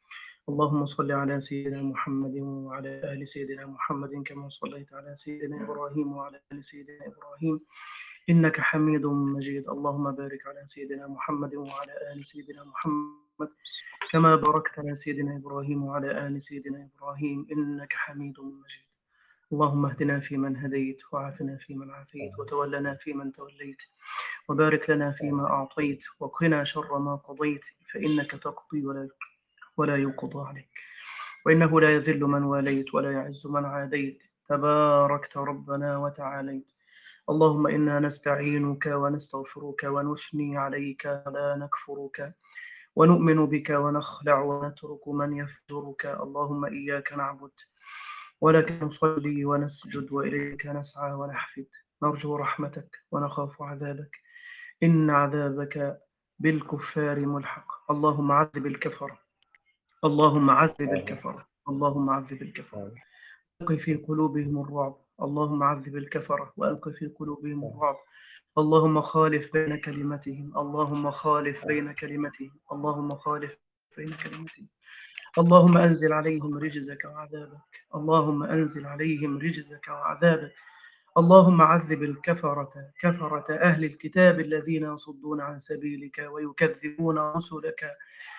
اللهم صل على سيدنا محمد وعلى آل سيدنا محمد كما صليت على سيدنا إبراهيم وعلى آل سيدنا إبراهيم إنك حميد مجيد. اللهم بارك على سيدنا محمد وعلى آل سيدنا محمد كما باركت على سيدنا إبراهيم وعلى آل سيدنا إبراهيم إنك حميد مجيد. اللهم اهدنا فيمن هديت وعافنا فيمن عافيت وتولنا فيمن توليت وبارك لنا فيما أعطيت وقنا شر ما قضيت فإنك تقضي ولا ولا يقضى عليك وإنه لا يذل من واليت ولا يعز من عاديت تباركت ربنا وتعاليت. اللهم إنا نستعينك ونستغفرك ونثني عليك لا نكفرك ونؤمن بك ونخلع ونترك من يفجرك. اللهم إياك نعبد ولك نصلي ونسجد وإليك نسعى ونحفد نرجو رحمتك ونخاف عذابك إن عذابك بالكفار ملحق. اللهم عذب الكفر اللهم عذب الكفر اللهم عذب الكفر ألق في قلوبهم الرعب. اللهم عذب الكفرة وألق في قلوبهم الرعب. اللهم خالف بين كلمتهم اللهم خالف بين كلمتهم اللهم خالف بين كلمتهم. اللهم أنزل عليهم رجزك وعذابك اللهم أنزل عليهم رجزك وعذابك. اللهم عذب الكفرة كفرة أهل الكتاب الذين يصدون عن سبيلك ويكذبون رسلك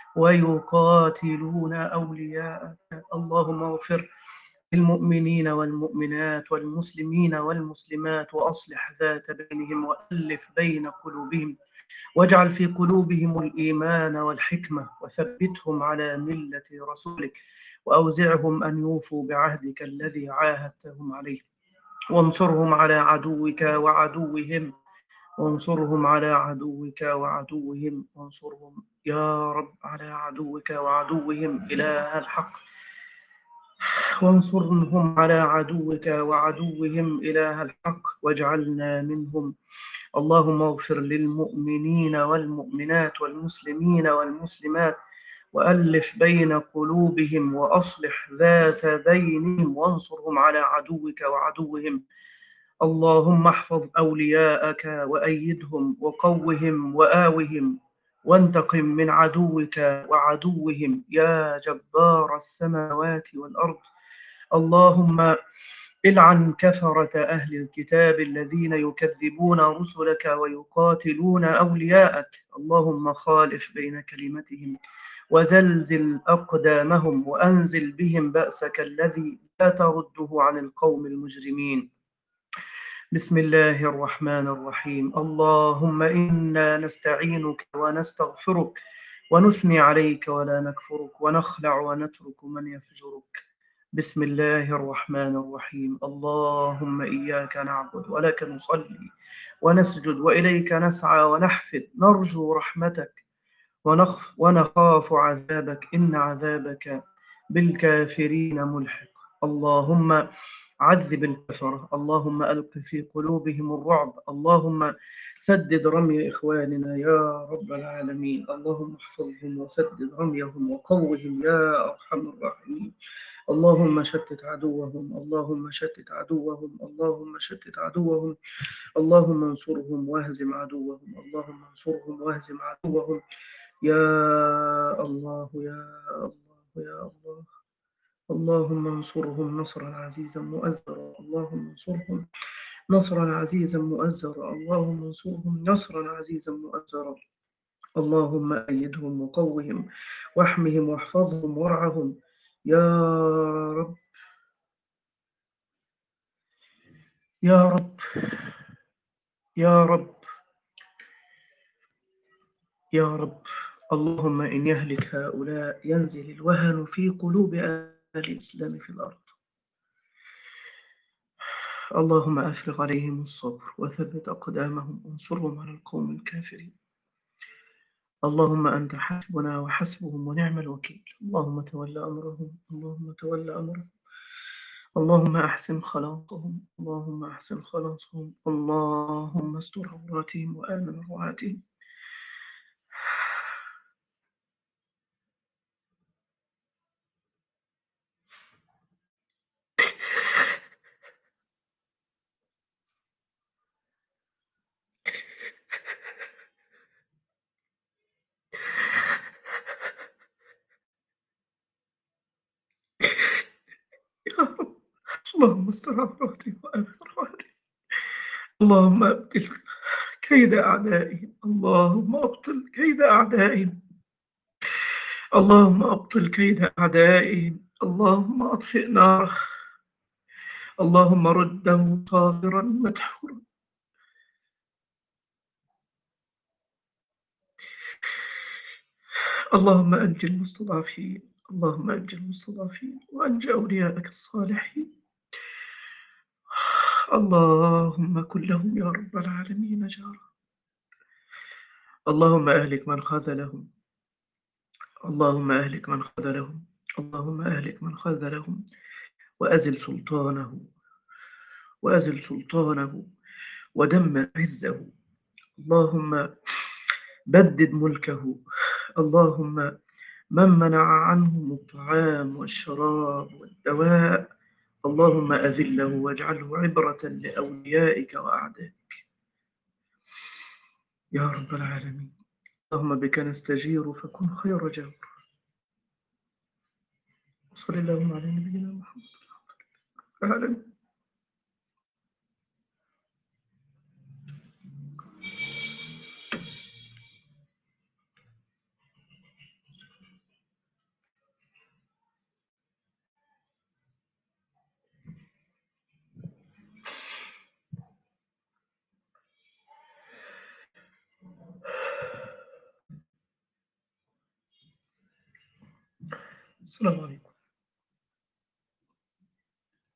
ويقاتلون أولياءك. اللهم اغفر للمؤمنين والمؤمنات والمسلمين والمسلمات وأصلح ذات بينهم وألف بين قلوبهم واجعل في قلوبهم الإيمان والحكمة وثبتهم على ملة رسولك وأوزعهم أن يوفوا بعهدك الذي عاهدتهم عليه وانصرهم على عدوك وعدوهم وانصرهم على عدوك وعدوهم وانصرهم يا رب على عدوك وعدوهم إله الحق وانصرهم على عدوك وعدوهم إله الحق واجعلنا منهم. اللهم اغفر للمؤمنين والمؤمنات والمسلمين والمسلمات وألف بين قلوبهم وأصلح ذات بينهم وانصرهم على عدوك وعدوهم. اللهم احفظ أولياءك وأيدهم وقوهم وآوهم وانتقم من عدوك وعدوهم يا جبار السماوات والأرض. اللهم العن كفرة أهل الكتاب الذين يكذبون رسلك ويقاتلون أولياءك. اللهم خالف بين كلمتهم وزلزل أقدامهم وأنزل بهم بأسك الذي لا ترده عن القوم المجرمين. بسم الله الرحمن الرحيم. اللهم إنا نستعينك ونستغفرك ونثني عليك ولا نكفرك ونخلع ونترك من يفجرك. بسم الله الرحمن الرحيم. اللهم إياك نعبد ولك نصلي ونسجد وإليك نسعى ونحفد نرجو رحمتك ونخف ونخاف عذابك إن عذابك بالكافرين ملحق. اللهم عذب الكفرة اللهم ألق في قلوبهم الرعب اللهم سدد رمي إخواننا يا رب العالمين. اللهم احفظهم وسدد رميهم وقوهم يا أرحم الراحمين. اللهم شتت عدوهم اللهم شتت عدوهم اللهم شتت عدوهم اللهم انصرهم واهزم عدوهم اللهم انصرهم واهزم عدوهم يا الله يا الله يا الله. اللهم انصرهم نصرا عزيزا مؤزرا اللهم انصرهم نصرا عزيزا مؤزرا اللهم انصرهم نصرا عزيزا مؤزرا. اللهم أيدهم وقوهم واحمهم واحفظهم وارعهم يا رب يا رب يا رب يا رب. اللهم إن يهلك هؤلاء ينزل الوهن في قلوب أهل الإسلام في الأرض. اللهم أفرغ عليهم الصبر وثبت أقدامهم وانصرهم على القوم الكافرين. اللهم أنت حسبنا وحسبهم ونعم الوكيل. اللهم تولى أمرهم اللهم تولى أمرهم اللهم أحسن خلاصهم اللهم أحسن خلاصهم اللهم استر عوراتهم وآمن روعاتهم. اللهم استر عوراتي وآمن رواتي. اللهم أبطل كيد أعدائهم، اللهم أبطل كيد أعدائهم، اللهم أبطل كيد أعدائهم، اللهم أطفئ ناره، اللهم رده صاغرا مدحورا. اللهم أنج المستضعفين، اللهم أنج المستضعفين وأنج أولياءك الصالحين. اللهم كن لهم يا رب العالمين جارا. اللهم أهلك من خذلهم، اللهم أهلك من خذلهم، اللهم أهلك من خذلهم وأزل سلطانه، وأزل سلطانه ودمر عزه. اللهم بدد ملكه. اللهم من منع عنهم الطعام والشراب والدواء، اللهم أذله واجعله عبرة لأوليائك وأعدائك يا رب العالمين. اللهم بك نستجير فكن خير جار. وصلى اللهم على نبينا محمد العالمين. السلام عليكم.